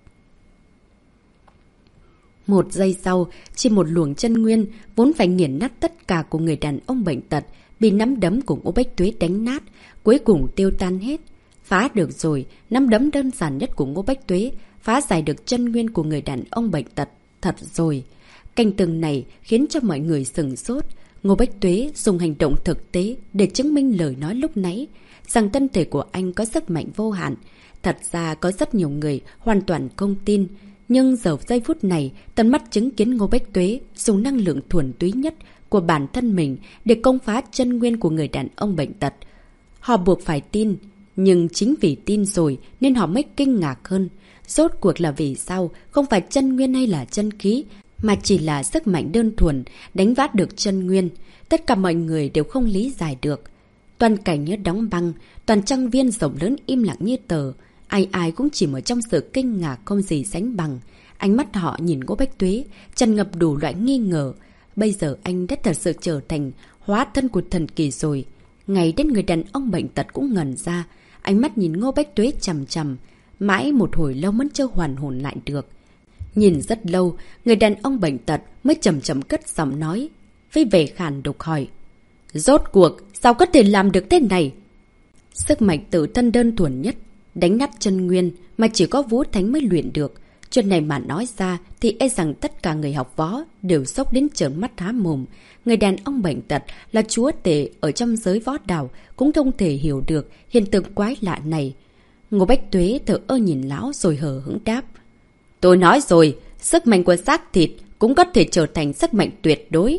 Một giây sau, chỉ một luồng chân nguyên vốn phải nghiền nát tất cả của người đàn ông bệnh tật bị nắm đấm của Ngô Bách Tuế đánh nát, cuối cùng tiêu tan hết. Phá được rồi, nắm đấm đơn giản nhất của Ngô Bách Tuế, phá giải được chân nguyên của người đàn ông bệnh tật. Thật rồi. Cảnh tượng này khiến cho mọi người sửng sốt. Ngô Bách Tuế dùng hành động thực tế để chứng minh lời nói lúc nãy, rằng thân thể của anh có sức mạnh vô hạn. Thật ra có rất nhiều người hoàn toàn không tin. Nhưng giờ giây phút này, tận mắt chứng kiến Ngô Bách Tuế dùng năng lượng thuần túy nhất của bản thân mình để công phá chân nguyên của người đàn ông bệnh tật. Họ buộc phải tin, nhưng chính vì tin rồi nên họ mới kinh ngạc hơn. Rốt cuộc là vì sao, không phải chân nguyên hay là chân khí, mà chỉ là sức mạnh đơn thuần đánh vát được chân nguyên. Tất cả mọi người đều không lý giải được. Toàn cảnh như đóng băng, toàn trang viên rộng lớn im lặng như tờ. Ai ai cũng chỉ ở trong sự kinh ngạc không gì sánh bằng. Ánh mắt họ nhìn Ngô Bách Tuế, tràn ngập đủ loại nghi ngờ. Bây giờ anh đã thật sự trở thành hóa thân của thần kỳ rồi. Ngay đến người đàn ông bệnh tật cũng ngẩn ra. Ánh mắt nhìn Ngô Bách Tuế chằm chằm, mãi một hồi lâu vẫn chưa hoàn hồn lại được. Nhìn rất lâu, người đàn ông bệnh tật mới chậm chậm cất giọng nói, với vẻ khàn đục hỏi. Rốt cuộc, sao có thể làm được thế này? Sức mạnh tự thân đơn thuần nhất, đánh nát chân nguyên mà chỉ có Vũ Thánh mới luyện được. Chuyện này mà nói ra thì e rằng tất cả người học võ đều sốc đến trợn mắt há mồm. Người đàn ông bệnh tật là chúa tể ở trong giới võ đạo cũng không thể hiểu được hiện tượng quái lạ này. Ngô Bách Tuế thở ơ nhìn lão rồi hờ hững đáp. Tôi nói rồi, sức mạnh của xác thịt cũng có thể trở thành sức mạnh tuyệt đối.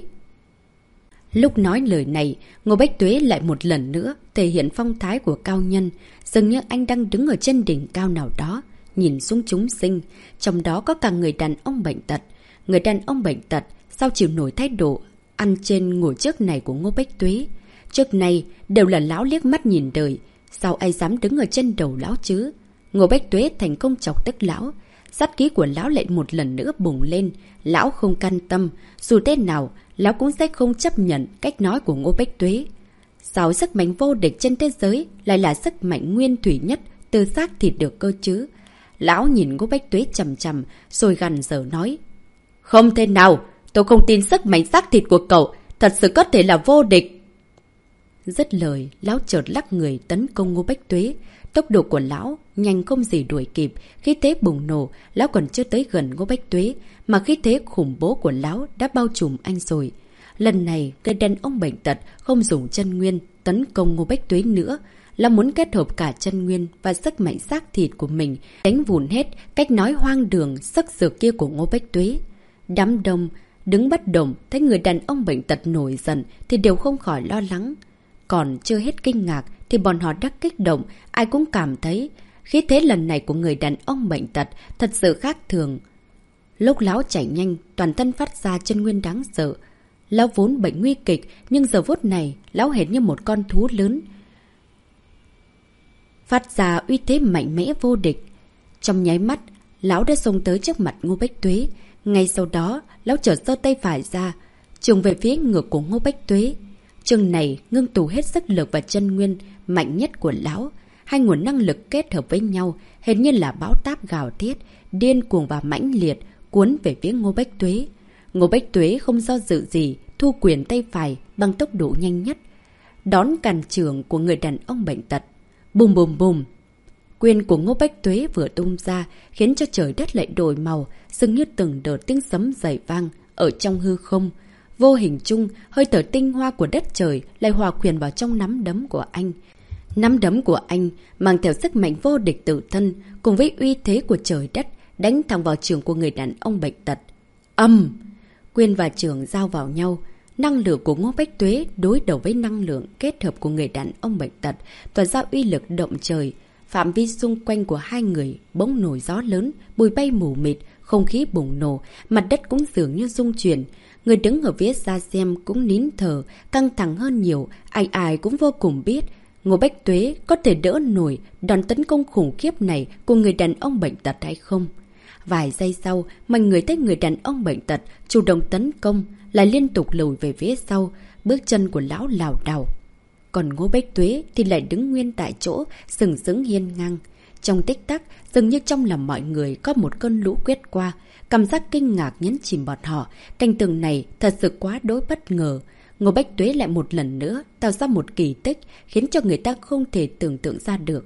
Lúc nói lời này, Ngô Bách Tuế lại một lần nữa thể hiện phong thái của cao nhân, dường như anh đang đứng ở trên đỉnh cao nào đó, nhìn xuống chúng sinh, trong đó có cả người đàn ông bệnh tật. Người đàn ông bệnh tật sao chịu nổi thái độ ăn trên ngồi trước này của Ngô Bách Tuế. Trước này đều là lão liếc mắt nhìn đời, sao ai dám đứng ở trên đầu lão chứ? Ngô Bách Tuế thành công chọc tức lão, sát khí của lão lại một lần nữa bùng lên. Lão không can tâm, dù thế nào lão cũng sẽ không chấp nhận cách nói của Ngô Bách Tuế. Sao sức mạnh vô địch trên thế giới lại là sức mạnh nguyên thủy nhất từ xác thịt được cơ chứ? Lão nhìn Ngô Bách Tuế chằm chằm rồi gằn dở nói. Không thể nào, tôi không tin sức mạnh xác thịt của cậu thật sự có thể là vô địch. Dứt lời, lão chợt lắc người tấn công Ngô Bách Tuế. Tốc độ của lão nhanh không gì đuổi kịp, khí thế bùng nổ, lão còn chưa tới gần Ngô Bách Tuế mà khí thế khủng bố của lão đã bao trùm anh rồi. Lần này, người đàn ông bệnh tật không dùng chân nguyên tấn công Ngô Bách Tuế nữa, là muốn kết hợp cả chân nguyên và sức mạnh xác thịt của mình, đánh vụn hết cách nói hoang đường sắc sược kia của Ngô Bách Tuế. Đám đông đứng bất động thấy người đàn ông bệnh tật nổi giận thì đều không khỏi lo lắng. Còn chưa hết kinh ngạc thì bọn họ đã kích động, ai cũng cảm thấy khí thế lần này của người đàn ông bệnh tật thật sự khác thường. Lúc lão chạy nhanh, toàn thân phát ra chân nguyên đáng sợ. Lão vốn bệnh nguy kịch, nhưng giờ phút này lão hệt như một con thú lớn, phát ra uy thế mạnh mẽ vô địch. Trong nháy mắt, lão đã xông tới trước mặt Ngô Bách Tuế. Ngay sau đó, lão chợt giơ tay phải ra, chùng về phía ngực của Ngô Bách Tuế. Chừng này ngưng tụ hết sức lực và chân nguyên mạnh nhất của lão. Hai nguồn năng lực kết hợp với nhau, hệt như là bão táp gào thét, điên cuồng và mãnh liệt, cuốn về phía Ngô Bách Tuế. Ngô Bách Tuế không do dự gì, thu quyền tay phải bằng tốc độ nhanh nhất, đón càn trường của người đàn ông bệnh tật. Bùm bùm bùm. Quyền của Ngô Bách Tuế vừa tung ra khiến cho trời đất lại đổi màu, dường như từng đợt tiếng sấm dày vang ở trong hư không. Vô hình chung, hơi thở tinh hoa của đất trời lại hòa quyện vào trong nắm đấm của anh. Nắm đấm của anh mang theo sức mạnh vô địch tự thân cùng với uy thế của trời đất đánh thẳng vào trường của người đàn ông bệnh tật. Âm! Quyền và trường giao vào nhau. Năng lượng của Ngô Bách Tuế đối đầu với năng lượng kết hợp của người đàn ông bệnh tật, tỏa ra uy lực động trời. Phạm vi xung quanh của hai người bỗng nổi gió lớn, bụi bay mù mịt, không khí bùng nổ, mặt đất cũng dường như rung chuyển. Người đứng ở phía xa xem cũng nín thở, căng thẳng hơn nhiều, ai ai cũng vô cùng biết Ngô Bách Tuế có thể đỡ nổi đòn tấn công khủng khiếp này của người đàn ông bệnh tật hay không. Vài giây sau, mọi người thấy người đàn ông bệnh tật chủ động tấn công, lại liên tục lùi về phía sau, bước chân của lão lảo đảo. Còn Ngô Bách Tuế thì lại đứng nguyên tại chỗ, sừng sững hiên ngang. Trong tích tắc, dường như trong lòng mọi người có một cơn lũ quét qua, cảm giác kinh ngạc nhấn chìm bọn họ. Cảnh tượng này thật sự quá đối bất ngờ. Ngô Bách Tuế lại một lần nữa tạo ra một kỳ tích khiến cho người ta không thể tưởng tượng ra được.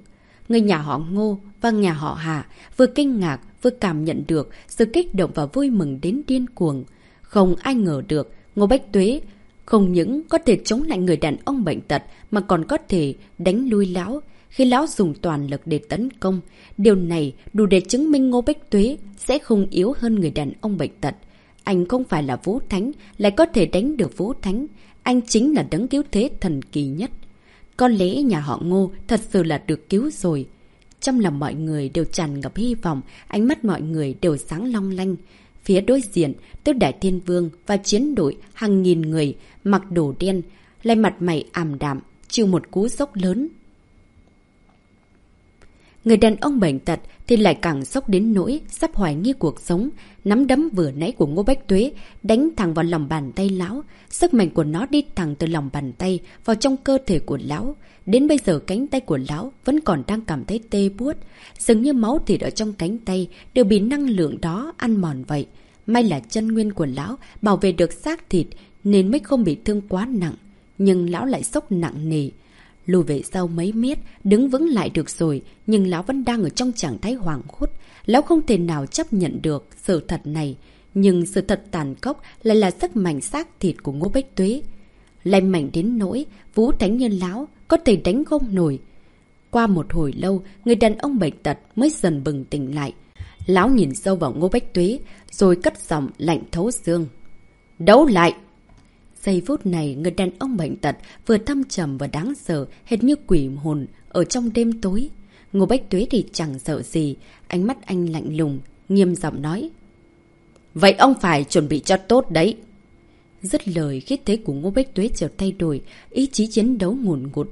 Người nhà họ Ngô và nhà họ Hà vừa kinh ngạc vừa cảm nhận được sự kích động và vui mừng đến điên cuồng. Không ai ngờ được Ngô Bách Tuế không những có thể chống lại người đàn ông bệnh tật mà còn có thể đánh lui lão khi lão dùng toàn lực để tấn công. Điều này đủ để chứng minh Ngô Bách Tuế sẽ không yếu hơn người đàn ông bệnh tật. Anh không phải là Vũ Thánh, lại có thể đánh được Vũ Thánh. Anh chính là đấng cứu thế thần kỳ nhất. Có lẽ nhà họ Ngô thật sự là được cứu rồi. Trong lòng mọi người đều tràn ngập hy vọng, ánh mắt mọi người đều sáng long lanh. Phía đối diện, Tứ Đại Thiên Vương và chiến đội hàng nghìn người mặc đồ đen, lại mặt mày ảm đạm, chịu một cú sốc lớn. Người đàn ông bệnh tật thì lại càng sốc đến nỗi sắp hoài nghi cuộc sống. Nắm đấm vừa nãy của Ngô Bách Tuế đánh thẳng vào lòng bàn tay lão. Sức mạnh của nó đi thẳng từ lòng bàn tay vào trong cơ thể của lão. Đến bây giờ cánh tay của lão vẫn còn đang cảm thấy tê buốt. Dường như máu thịt ở trong cánh tay đều bị năng lượng đó ăn mòn vậy. May là chân nguyên của lão bảo vệ được xác thịt nên mới không bị thương quá nặng. Nhưng lão lại sốc nặng nề. Lùi về sau mấy mét, đứng vững lại được rồi, nhưng lão vẫn đang ở trong trạng thái hoảng hốt. Lão không thể nào chấp nhận được sự thật này, nhưng sự thật tàn khốc lại là sức mạnh xác thịt của Ngô Bách Tuế. Lại mạnh đến nỗi, Vũ Thánh như lão có thể đánh không nổi. Qua một hồi lâu, người đàn ông bệnh tật mới dần bừng tỉnh lại. Lão nhìn sâu vào Ngô Bách Tuế, rồi cất giọng lạnh thấu xương. Đấu lại! Giây phút này, người đàn ông bệnh tật vừa thâm trầm và đáng sợ, hệt như quỷ hồn ở trong đêm tối. Ngô Bách Tuế thì chẳng sợ gì, ánh mắt anh lạnh lùng, nghiêm giọng nói. Vậy ông phải chuẩn bị cho tốt đấy. Dứt lời, khí thế của Ngô Bách Tuế chợt thay đổi, ý chí chiến đấu ngùn ngụt.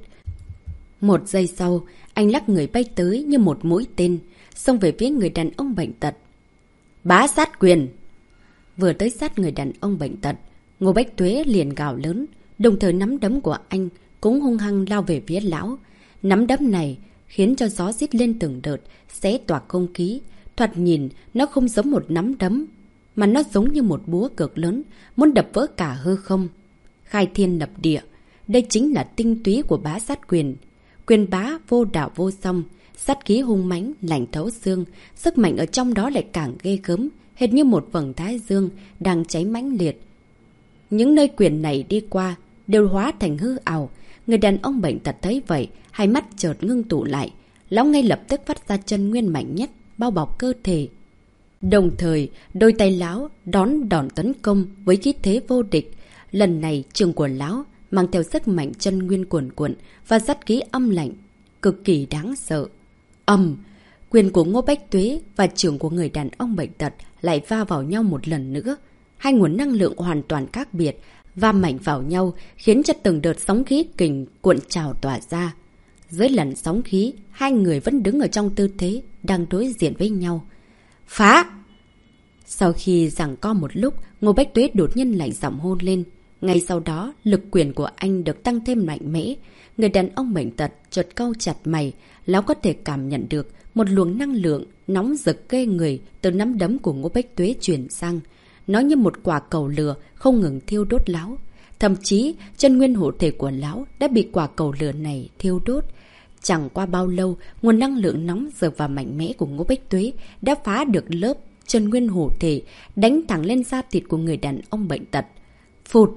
Một giây sau, anh lắc người bay tới như một mũi tên, xông về phía người đàn ông bệnh tật. Bá sát quyền! Vừa tới sát người đàn ông bệnh tật, Ngô Bách Tuế liền gào lớn, đồng thời nắm đấm của anh cũng hung hăng lao về phía lão. Nắm đấm này khiến cho gió rít lên từng đợt, xé toạc không khí. Thoạt nhìn, nó không giống một nắm đấm, mà nó giống như một búa cực lớn, muốn đập vỡ cả hư không. Khai thiên lập địa, đây chính là tinh túy của bá sát quyền. Quyền bá vô đạo vô song, sát khí hung mãnh, lạnh thấu xương, sức mạnh ở trong đó lại càng ghê gớm, hệt như một vầng thái dương đang cháy mãnh liệt. Những nơi quyền này đi qua đều hóa thành hư ảo. Người đàn ông bệnh tật thấy vậy, hai mắt chợt ngưng tụ lại. Lão ngay lập tức phát ra chân nguyên mạnh nhất, bao bọc cơ thể. Đồng thời, đôi tay lão đón đòn tấn công với khí thế vô địch. Lần này, trường của lão mang theo sức mạnh chân nguyên cuồn cuộn và sát khí âm lạnh, cực kỳ đáng sợ. Ầm, quyền của Ngô Bách Tuế và trường của người đàn ông bệnh tật lại va vào nhau một lần nữa. Hai nguồn năng lượng hoàn toàn khác biệt, va mạnh vào nhau, khiến cho từng đợt sóng khí kình cuộn trào tỏa ra. Dưới lần sóng khí, hai người vẫn đứng ở trong tư thế, đang đối diện với nhau. Phá! Sau khi giằng co một lúc, Ngô Bách Tuế đột nhiên lạnh giọng hôn lên. Ngay sau đó, lực quyền của anh được tăng thêm mạnh mẽ. Người đàn ông bệnh tật chợt cau chặt mày, lão có thể cảm nhận được một luồng năng lượng nóng rực ghê người từ nắm đấm của Ngô Bách Tuế chuyển sang. Nó như một quả cầu lửa không ngừng thiêu đốt lão. Thậm chí, chân nguyên hộ thể của lão đã bị quả cầu lửa này thiêu đốt. Chẳng qua bao lâu, nguồn năng lượng nóng rực và mạnh mẽ của Ngô Bách Tuế đã phá được lớp chân nguyên hộ thể, đánh thẳng lên da thịt của người đàn ông bệnh tật. Phụt!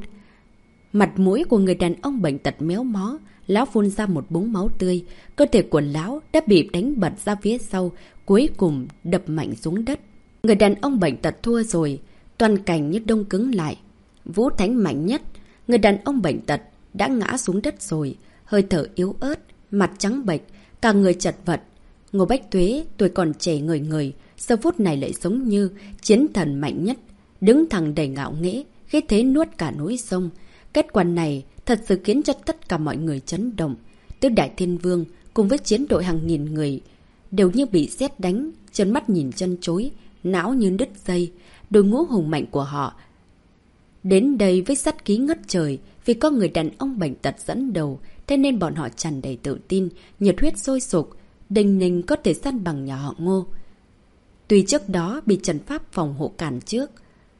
Mặt mũi của người đàn ông bệnh tật méo mó, lão phun ra một búng máu tươi. Cơ thể của lão đã bị đánh bật ra phía sau, cuối cùng đập mạnh xuống đất. Người đàn ông bệnh tật thua rồi. Toàn cảnh như đông cứng lại. Vũ Thánh mạnh nhất, người đàn ông bệnh tật đã ngã xuống đất rồi, hơi thở yếu ớt, mặt trắng bệch, cả người chật vật. Ngô Bách Tuế tuổi còn trẻ ngời ngời, giờ phút này lại giống như chiến thần mạnh nhất, đứng thẳng đầy ngạo nghễ, khí thế nuốt cả núi sông. Kết quả này thật sự khiến cho tất cả mọi người chấn động. Tứ Đại Thiên Vương cùng với chiến đội hàng nghìn người đều như bị sét đánh, trợn mắt nhìn chân chối, não như đứt dây. Đội ngũ hùng mạnh của họ đến đây với sát khí ngất trời, vì có người đàn ông bệnh tật dẫn đầu, thế nên bọn họ tràn đầy tự tin, nhiệt huyết sôi sục, đinh ninh có thể săn bằng nhà họ Ngô. Tuy trước đó bị trần pháp phòng hộ cản trước,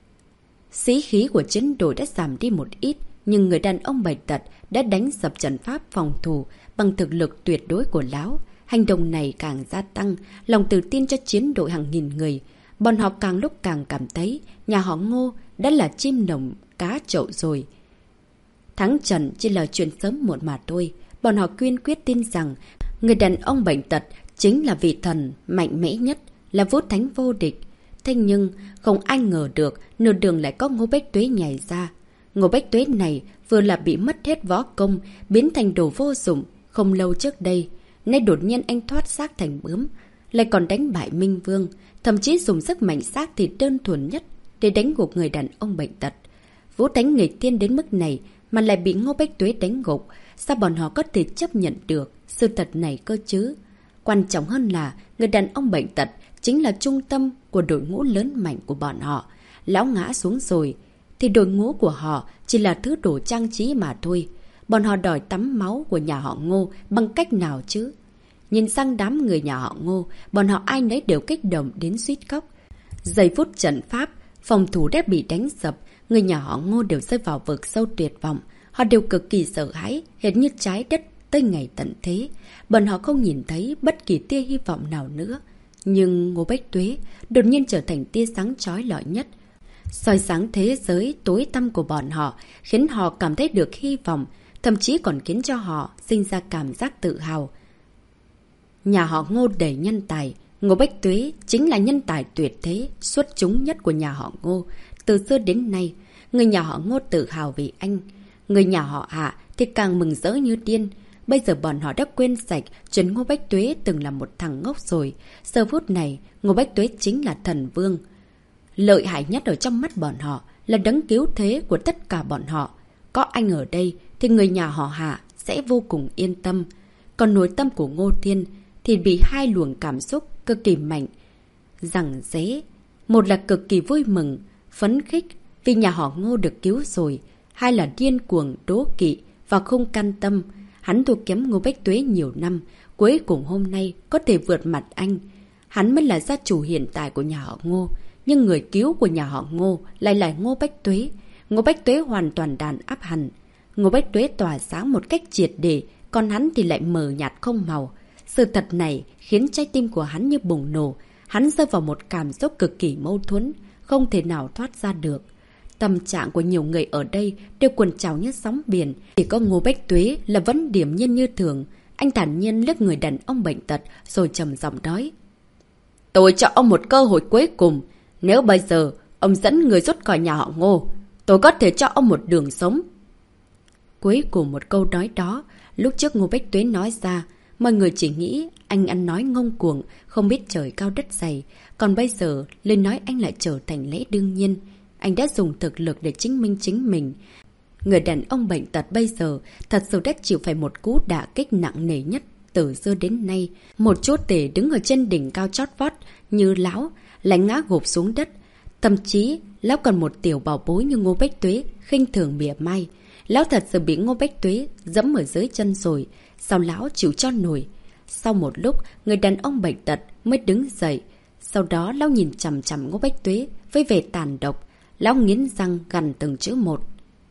sĩ khí của chiến đội đã giảm đi một ít, nhưng người đàn ông bệnh tật đã đánh sập trần pháp phòng thủ bằng thực lực tuyệt đối của lão. Hành động này càng gia tăng lòng tự tin cho chiến đội hàng nghìn người. Bọn họ càng lúc càng cảm thấy nhà họ Ngô đã là chim lồng cá chậu rồi. Thắng trận chỉ là chuyện sớm muộn mà thôi. Bọn họ kiên quyết tin rằng người đàn ông bệnh tật chính là vị thần mạnh mẽ nhất, là vũ thánh vô địch. Thế nhưng không ai ngờ được nửa đường lại có Ngô Bách Tuế nhảy ra. Ngô Bách Tuế này vừa là bị mất hết võ công, biến thành đồ vô dụng không lâu trước đây. Nay đột nhiên anh thoát xác thành bướm, lại còn đánh bại Minh Vương, thậm chí dùng sức mạnh xác thịt đơn thuần nhất để đánh gục người đàn ông bệnh tật. Vũ thánh nghịch thiên đến mức này mà lại bị Ngô Bách Tuế đánh gục, sao bọn họ có thể chấp nhận được sự thật này cơ chứ? Quan trọng hơn là người đàn ông bệnh tật chính là trung tâm của đội ngũ lớn mạnh của bọn họ. Lão ngã xuống rồi thì đội ngũ của họ chỉ là thứ đồ trang trí mà thôi. Bọn họ đòi tắm máu của nhà họ Ngô bằng cách nào chứ? Nhìn sang đám người nhà họ Ngô, bọn họ ai nấy đều kích động đến suýt khóc. Giây phút trận pháp, phòng thủ đã bị đánh sập, người nhà họ Ngô đều rơi vào vực sâu tuyệt vọng. Họ đều cực kỳ sợ hãi, hệt như trái đất tới ngày tận thế. Bọn họ không nhìn thấy bất kỳ tia hy vọng nào nữa. Nhưng Ngô Bách Tuế đột nhiên trở thành tia sáng chói lọi nhất, soi sáng thế giới tối tăm của bọn họ, khiến họ cảm thấy được hy vọng, thậm chí còn khiến cho họ sinh ra cảm giác tự hào. Nhà họ Ngô đầy nhân tài, Ngô Bách Tuế chính là nhân tài tuyệt thế, xuất chúng nhất của nhà họ Ngô. Từ xưa đến nay, người nhà họ Ngô tự hào vì anh. Người nhà họ Hạ thì càng mừng rỡ như điên. Bây giờ bọn họ đã quên sạch chuyện Ngô Bách Tuế từng là một thằng ngốc rồi. Giờ phút này, Ngô Bách Tuế chính là thần vương. Lợi hại nhất ở trong mắt bọn họ là đấng cứu thế của tất cả bọn họ. Có anh ở đây thì người nhà họ Hạ sẽ vô cùng yên tâm. Còn nội tâm của Ngô Thiên thì bị hai luồng cảm xúc cực kỳ mạnh giằng xé. Một là cực kỳ vui mừng, phấn khích vì nhà họ Ngô được cứu rồi. Hai là điên cuồng, đố kỵ và không can tâm. Hắn thua kém Ngô Bách Tuế nhiều năm, cuối cùng hôm nay có thể vượt mặt anh. Hắn mới là gia chủ hiện tại của nhà họ Ngô, nhưng người cứu của nhà họ Ngô lại là Ngô Bách Tuế. Ngô Bách Tuế hoàn toàn đàn áp hắn. Ngô Bách Tuế tỏa sáng một cách triệt để, còn hắn thì lại mờ nhạt không màu. Sự thật này khiến trái tim của hắn như bùng nổ. Hắn rơi vào một cảm xúc cực kỳ mâu thuẫn, không thể nào thoát ra được. Tâm trạng của nhiều người ở đây đều cuồn trào như sóng biển. Chỉ có Ngô Bách Tuế là vẫn điềm nhiên như thường. Anh thản nhiên liếc người đàn ông bệnh tật rồi trầm giọng nói: "Tôi cho ông một cơ hội cuối cùng. Nếu bây giờ ông dẫn người rút khỏi nhà họ Ngô, tôi có thể cho ông một đường sống." Cuối cùng một câu nói đó, lúc trước Ngô Bách Tuế nói ra, mọi người chỉ nghĩ anh ăn nói ngông cuồng, không biết trời cao đất dày. Còn bây giờ, lời nói anh lại trở thành lẽ đương nhiên. Anh đã dùng thực lực để chứng minh chính mình. Người đàn ông bệnh tật bây giờ thật sự đã chịu phải một cú đả kích nặng nề nhất từ xưa đến nay. Một chút để đứng ở trên đỉnh cao chót vót như lão lại ngã gục xuống đất. Thậm chí lão còn một tiểu bảo bối như Ngô Bách Tuế khinh thường mỉa mai. Lão thật sự bị Ngô Bách Tuế dẫm ở dưới chân rồi. Sao lão chịu cho nổi? Sau một lúc, người đàn ông bệnh tật mới đứng dậy. Sau đó lão nhìn chằm chằm Ngô Bách Tuế với vẻ tàn độc. Lão nghiến răng gằn từng chữ một: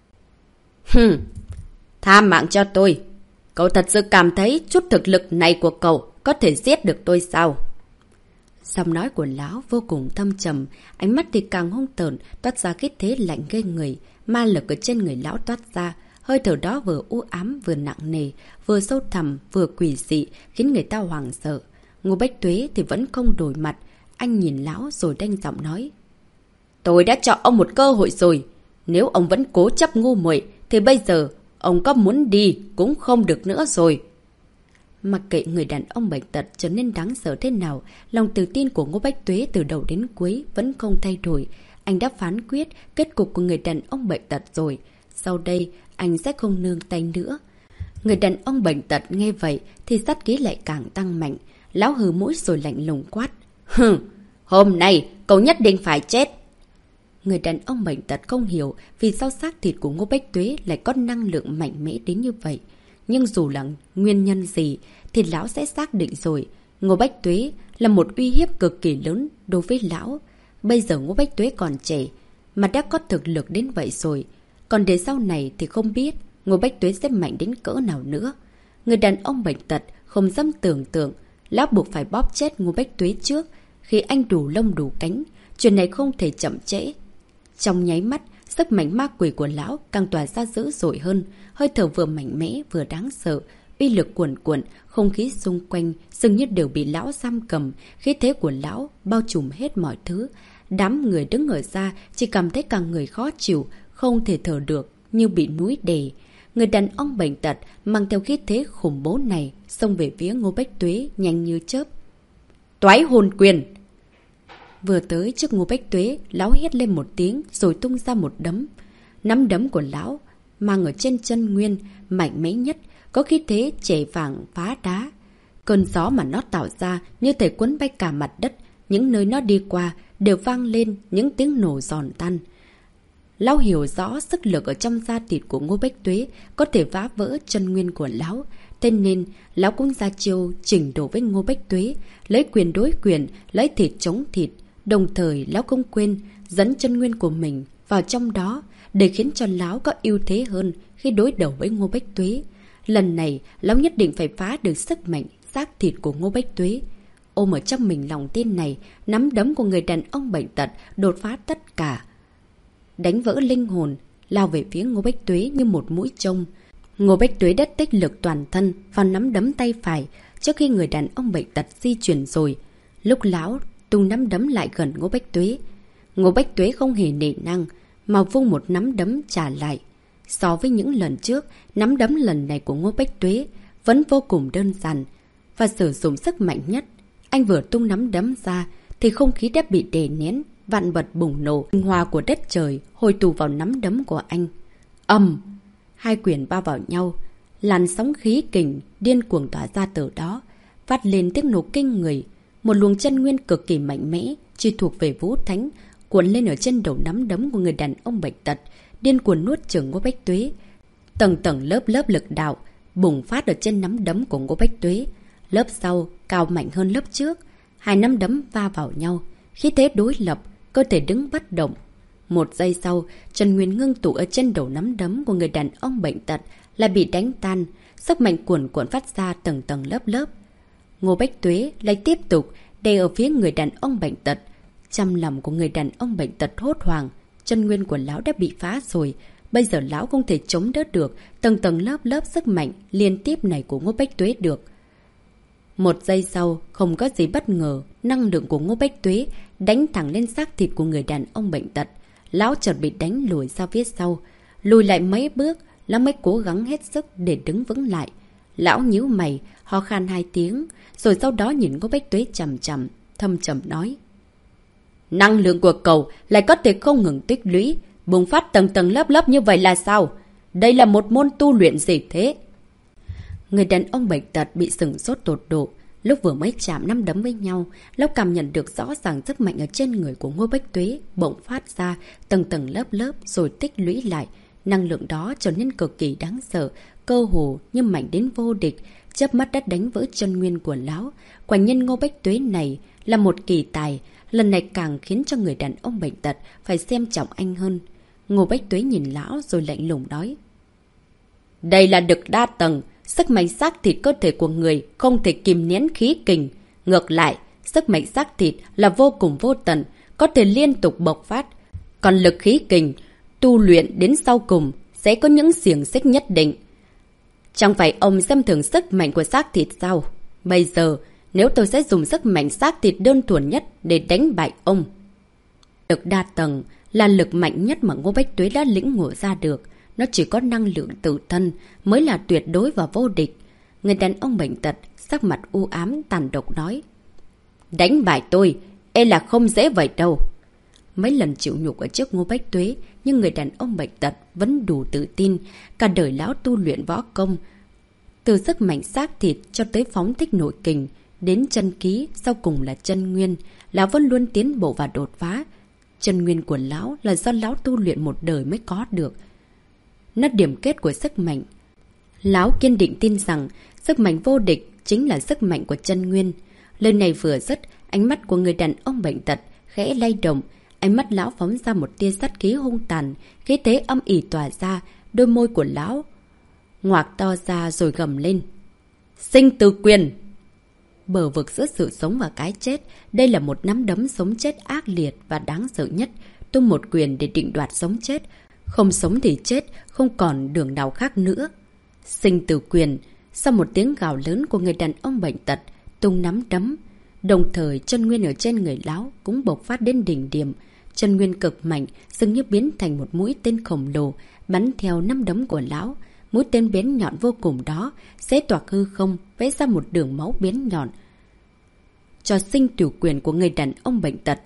"Hừm, tha mạng cho tôi. Cậu thật sự cảm thấy chút thực lực này của cậu có thể giết được tôi sao?" Giọng nói của lão vô cùng thâm trầm, ánh mắt thì càng hung tợn, toát ra khí thế lạnh gây người. Ma lực ở trên người lão toát ra, hơi thở đó vừa u ám vừa nặng nề, vừa sâu thẳm vừa quỷ dị, khiến người ta hoảng sợ. Ngô Bách Tuế thì vẫn không đổi mặt, anh nhìn lão rồi đanh giọng nói: "Tôi đã cho ông một cơ hội rồi. Nếu ông vẫn cố chấp ngu muội thì bây giờ ông có muốn đi cũng không được nữa rồi." Mặc kệ người đàn ông bệnh tật trở nên đáng sợ thế nào, lòng tự tin của Ngô Bách Tuế từ đầu đến cuối vẫn không thay đổi. Anh đã phán quyết kết cục của người đàn ông bệnh tật rồi. Sau đây, anh sẽ không nương tay nữa. Người đàn ông bệnh tật nghe vậy thì sát khí lại càng tăng mạnh. Lão hừ mũi rồi lạnh lùng quát: "Hừ, hôm nay cậu nhất định phải chết." Người đàn ông bệnh tật không hiểu vì sao xác thịt của Ngô Bách Tuế lại có năng lượng mạnh mẽ đến như vậy. Nhưng dù là nguyên nhân gì thì lão sẽ xác định rồi. Ngô Bách Tuế là một uy hiếp cực kỳ lớn đối với lão. Bây giờ Ngô Bách Tuế còn trẻ mà đã có thực lực đến vậy rồi. Còn để sau này thì không biết Ngô Bách Tuế sẽ mạnh đến cỡ nào nữa. Người đàn ông bệnh tật không dám tưởng tượng lão buộc phải bóp chết Ngô Bách Tuế trước. Khi anh đủ lông đủ cánh, chuyện này không thể chậm trễ. Trong nháy mắt, sức mạnh ma quỷ của lão càng tỏa ra dữ dội hơn, hơi thở vừa mạnh mẽ vừa đáng sợ, uy lực cuồn cuộn, không khí xung quanh dường như đều bị lão giam cầm, khí thế của lão bao trùm hết mọi thứ. Đám người đứng ở xa chỉ cảm thấy cả người khó chịu, không thể thở được, như bị núi đè. Người đàn ông bệnh tật mang theo khí thế khủng bố này xông về phía Ngô Bách Tuế nhanh như chớp. Toái hồn quyền! Vừa tới trước Ngô Bách Tuế, lão hét lên một tiếng rồi tung ra một đấm. Nắm đấm của lão mang ở trên chân nguyên mạnh mẽ nhất, có khí thế chẻ vàng phá đá. Cơn gió mà nó tạo ra như thể cuốn bay cả mặt đất, những nơi nó đi qua đều vang lên những tiếng nổ giòn tan. Lão hiểu rõ sức lực ở trong da thịt của Ngô Bách Tuế có thể phá vỡ chân nguyên của lão, thế nên lão cũng ra chiêu chỉnh đổ với Ngô Bách Tuế, lấy quyền đối quyền, lấy thịt chống thịt. Đồng thời lão không quên dẫn chân nguyên của mình vào trong đó để khiến cho lão có ưu thế hơn khi đối đầu với Ngô Bách Tuế. Lần này lão nhất định phải phá được sức mạnh xác thịt của Ngô Bách Tuế. Ôm ở trong mình lòng tin này, nắm đấm của người đàn ông bệnh tật đột phá tất cả, đánh vỡ linh hồn, lao về phía Ngô Bách Tuế như một mũi trông. Ngô Bách Tuế đã tích lực toàn thân vào nắm đấm tay phải trước khi người đàn ông bệnh tật di chuyển rồi. Lúc lão tung nắm đấm lại gần Ngô Bách Tuế, Ngô Bách Tuế không hề nể năng mà vung một nắm đấm trả lại. So với những lần trước, nắm đấm lần này của Ngô Bách Tuế vẫn vô cùng đơn giản và sử dụng sức mạnh nhất. Anh vừa tung nắm đấm ra thì không khí đã bị đè nén, vạn vật bùng nổ, tinh hoa của đất trời hồi tụ vào nắm đấm của anh. Ầm! Hai quyền va vào nhau, làn sóng khí kình điên cuồng tỏa ra từ đó, phát lên tiếng nổ kinh người. Một luồng chân nguyên cực kỳ mạnh mẽ, chỉ thuộc về Vũ Thánh, cuộn lên ở trên đầu nắm đấm của người đàn ông bệnh tật, điên cuồng nuốt chửng Ngô Bách Tuế. Tầng tầng lớp lớp lực đạo bùng phát ở trên nắm đấm của Ngô Bách Tuế. Lớp sau cao mạnh hơn lớp trước, hai nắm đấm va vào nhau, khí thế đối lập, cơ thể đứng bất động. Một giây sau, chân nguyên ngưng tụ ở trên đầu nắm đấm của người đàn ông bệnh tật lại bị đánh tan, sức mạnh cuồn cuộn phát ra tầng tầng lớp lớp. Ngô Bách Tuế lại tiếp tục đè ở phía người đàn ông bệnh tật. Trăm lòng của người đàn ông bệnh tật hốt hoảng, chân nguyên của lão đã bị phá rồi, bây giờ lão không thể chống đỡ được tầng tầng lớp lớp sức mạnh liên tiếp này của Ngô Bách Tuế được. Một giây sau, không có gì bất ngờ, năng lượng của Ngô Bách Tuế đánh thẳng lên xác thịt của người đàn ông bệnh tật. Lão chợt bị đánh lùi ra phía sau, lùi lại mấy bước, lão mới cố gắng hết sức để đứng vững lại. Lão nhíu mày, ho khan hai tiếng, rồi sau đó nhìn Ngô Bách Tuế chằm chằm, thâm trầm nói: Năng lượng của cậu lại có thể không ngừng tích lũy, bùng phát tầng tầng lớp lớp như vậy là sao? Đây là một môn tu luyện gì thế? Người đàn ông bệnh tật bị sửng sốt tột độ. Lúc vừa mới chạm năm đấm với nhau, lão cảm nhận được rõ ràng sức mạnh ở trên người của Ngô Bách Tuế bỗng phát ra tầng tầng lớp lớp rồi tích lũy lại. Năng lượng đó trở nên cực kỳ đáng sợ, cơ hồ như mạnh đến vô địch, chớp mắt đã đánh vỡ chân nguyên của lão. Quả nhân Ngô Bách Tuế này là một kỳ tài, lần này càng khiến cho người đàn ông bệnh tật phải xem trọng anh hơn. Ngô Bách Tuế nhìn lão rồi lạnh lùng nói: Đây là đực đa tầng, sức mạnh xác thịt cơ thể của người không thể kìm nén khí kình. Ngược lại, sức mạnh xác thịt là vô cùng vô tận, có thể liên tục bộc phát. Còn lực khí kình, tu luyện đến sau cùng sẽ có những xiềng xích nhất định. Chẳng phải ông xem thường sức mạnh của xác thịt sao? Bây giờ, nếu tôi sẽ dùng sức mạnh xác thịt đơn thuần nhất để đánh bại ông. Lực đa tầng là lực mạnh nhất mà Ngô Bách Tuế đã lĩnh ngộ ra được. Nó chỉ có năng lượng tự thân mới là tuyệt đối và vô địch. Người đàn ông bệnh tật, sắc mặt u ám tàn độc nói: Đánh bại tôi, e là không dễ vậy đâu. Mấy lần chịu nhục ở trước Ngô Bách Tuế, nhưng người đàn ông bệnh tật vẫn đủ tự tin. Cả đời lão tu luyện võ công, từ sức mạnh xác thịt cho tới phóng thích nội kình, đến chân ký, sau cùng là chân nguyên. Lão vẫn luôn tiến bộ và đột phá. Chân nguyên của lão là do lão tu luyện một đời mới có được. Nó điểm kết của sức mạnh. Lão kiên định tin rằng sức mạnh vô địch chính là sức mạnh của chân nguyên. Lời này vừa dứt, ánh mắt của người đàn ông bệnh tật khẽ lay động. Ánh mắt lão phóng ra một tia sát khí hung tàn, khí thế âm ỉ tỏa ra. Đôi môi của lão ngoạc to ra rồi gầm lên: Sinh tử quyền! bờ vực giữa sự sống và cái chết. Đây là một nắm đấm sống chết ác liệt và đáng sợ nhất. Tung một quyền để định đoạt sống chết. Không sống thì chết, không còn đường nào khác nữa. Sinh tử quyền. Sau một tiếng gào lớn của người đàn ông bệnh tật, Tung nắm đấm. Đồng thời chân nguyên ở trên người lão cũng bộc phát đến đỉnh điểm. Chân nguyên cực mạnh, dường như biến thành một mũi tên khổng lồ, bắn theo nắm đấm của lão. Mũi tên bén nhọn vô cùng đó, xé toạc hư không, vẽ ra một đường máu bén nhọn. Cho sinh tử quyền của người đàn ông bệnh tật.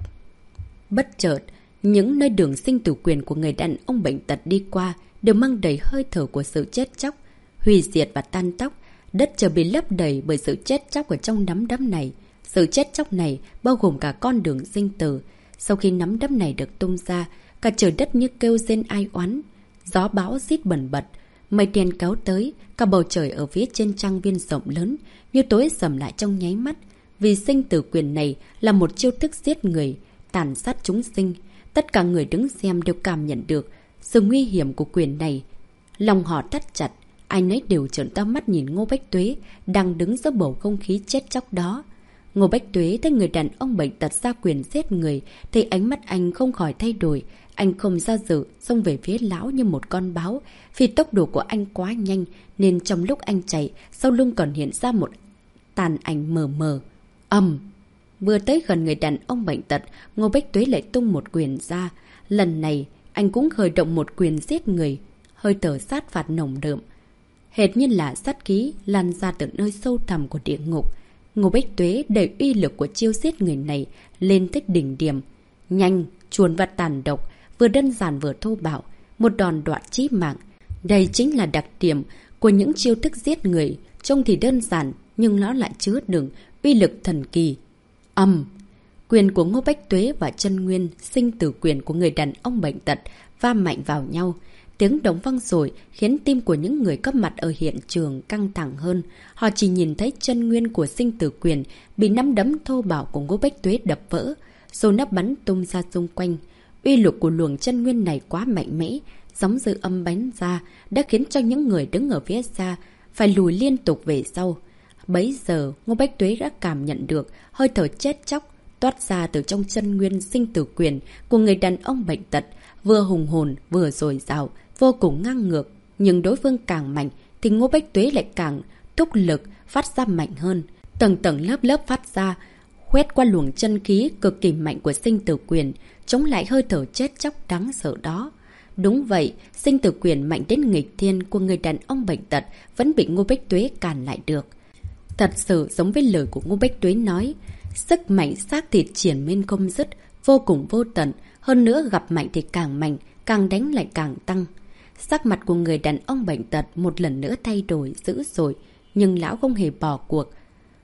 Bất chợt, những nơi đường sinh tử quyền của người đàn ông bệnh tật đi qua đều mang đầy hơi thở của sự chết chóc, hủy diệt và tan tóc. Đất trời bị lấp đầy bởi sự chết chóc ở trong nắm đấm này. Sự chết chóc này bao gồm cả con đường sinh tử. Sau khi nắm đấm này được tung ra, cả trời đất như kêu rên ai oán. Gió bão rít bần bật, mây đen kéo tới, cả bầu trời ở phía trên trang viên rộng lớn như tối sầm lại trong nháy mắt. Vì sinh tử quyền này là một chiêu thức giết người, tàn sát chúng sinh. Tất cả người đứng xem đều cảm nhận được sự nguy hiểm của quyền này. Lòng họ thắt chặt, ai nấy đều trợn to mắt nhìn Ngô Bách Tuế đang đứng giữa bầu không khí chết chóc đó. Ngô Bách Tuế thấy người đàn ông bệnh tật ra quyền giết người thì ánh mắt anh không khỏi thay đổi. Anh không do dự, xông về phía lão như một con báo. Vì tốc độ của anh quá nhanh nên trong lúc anh chạy, sau lưng còn hiện ra một tàn ảnh mờ mờ. Ầm! Vừa tới gần người đàn ông bệnh tật, Ngô Bách Tuế lại tung một quyền ra. Lần này, anh cũng khởi động một quyền giết người. Hơi thở sát phạt nồng đượm, hệt như là sát khí lan ra từ nơi sâu thẳm của địa ngục. Ngô Bách Tuế đẩy uy lực của chiêu giết người này lên tới đỉnh điểm. Nhanh, chuồn và tàn độc, vừa đơn giản vừa thô bạo, một đòn đoạn chí mạng. Đây chính là đặc điểm của những chiêu thức giết người, trông thì đơn giản nhưng nó lại chứa đựng uy lực thần kỳ. Âm! Quyền của Ngô Bách Tuế và chân nguyên sinh tử quyền của người đàn ông bệnh tật va mạnh vào nhau. Tiếng động vang rồi khiến tim của những người có mặt ở hiện trường căng thẳng hơn. Họ chỉ nhìn thấy chân nguyên của sinh tử quyền bị nắm đấm thô bạo của Ngô Bách Tuế đập vỡ, rồi nó bắn tung ra xung quanh. Uy lực của luồng chân nguyên này quá mạnh mẽ, sóng dư âm bắn ra đã khiến cho những người đứng ở phía xa phải lùi liên tục về sau. Bấy giờ Ngô Bách Tuế đã cảm nhận được hơi thở chết chóc toát ra từ trong chân nguyên sinh tử quyền của người đàn ông bệnh tật, vừa hùng hồn vừa dồi dào, vô cùng ngang ngược. Nhưng đối phương càng mạnh thì Ngô Bách Tuế lại càng thúc lực phát ra mạnh hơn, tầng tầng lớp lớp phát ra, khoét qua luồng chân khí cực kỳ mạnh của sinh tử quyền, chống lại hơi thở chết chóc đáng sợ đó. Đúng vậy, sinh tử quyền mạnh đến nghịch thiên của người đàn ông bệnh tật vẫn bị Ngô Bách Tuế cản lại được. Thật sự giống với lời của Ngô Bách Tuế nói, sức mạnh xác thịt triển miên không dứt, vô cùng vô tận, hơn nữa gặp mạnh thì càng mạnh, càng đánh lại càng tăng. Sắc mặt của người đàn ông bệnh tật một lần nữa thay đổi dữ dội, nhưng lão không hề bỏ cuộc.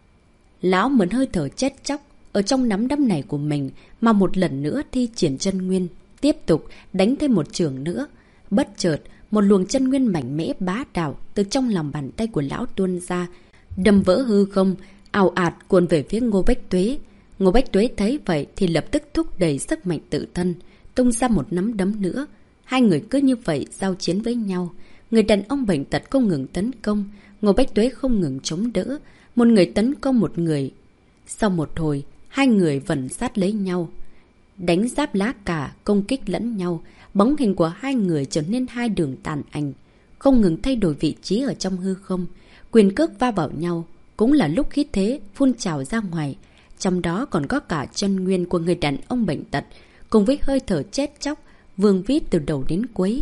Lão mượn hơi thở chết chóc ở trong nắm đấm này của mình mà một lần nữa thi triển chân nguyên, tiếp tục đánh thêm một chưởng nữa. Bất chợt, một luồng chân nguyên mạnh mẽ bá đạo từ trong lòng bàn tay của lão tuôn ra, đâm vỡ hư không, ào ạt cuồn về phía Ngô Bách Tuế. Ngô Bách Tuế thấy vậy thì lập tức thúc đẩy sức mạnh tự thân, tung ra một nắm đấm nữa. Hai người cứ như vậy giao chiến với nhau. Người đàn ông bệnh tật không ngừng tấn công, Ngô Bách Tuế không ngừng chống đỡ. Một người tấn công một người. Sau một hồi, hai người vẫn sát lấy nhau, đánh giáp lá cả, công kích lẫn nhau. Bóng hình của hai người trở nên hai đường tàn ảnh, không ngừng thay đổi vị trí ở trong hư không. Quyền cước va vào nhau, cũng là lúc khí thế phun trào ra ngoài. Trong đó còn có cả chân nguyên của người đàn ông bệnh tật, cùng với hơi thở chết chóc, vương vít từ đầu đến cuối.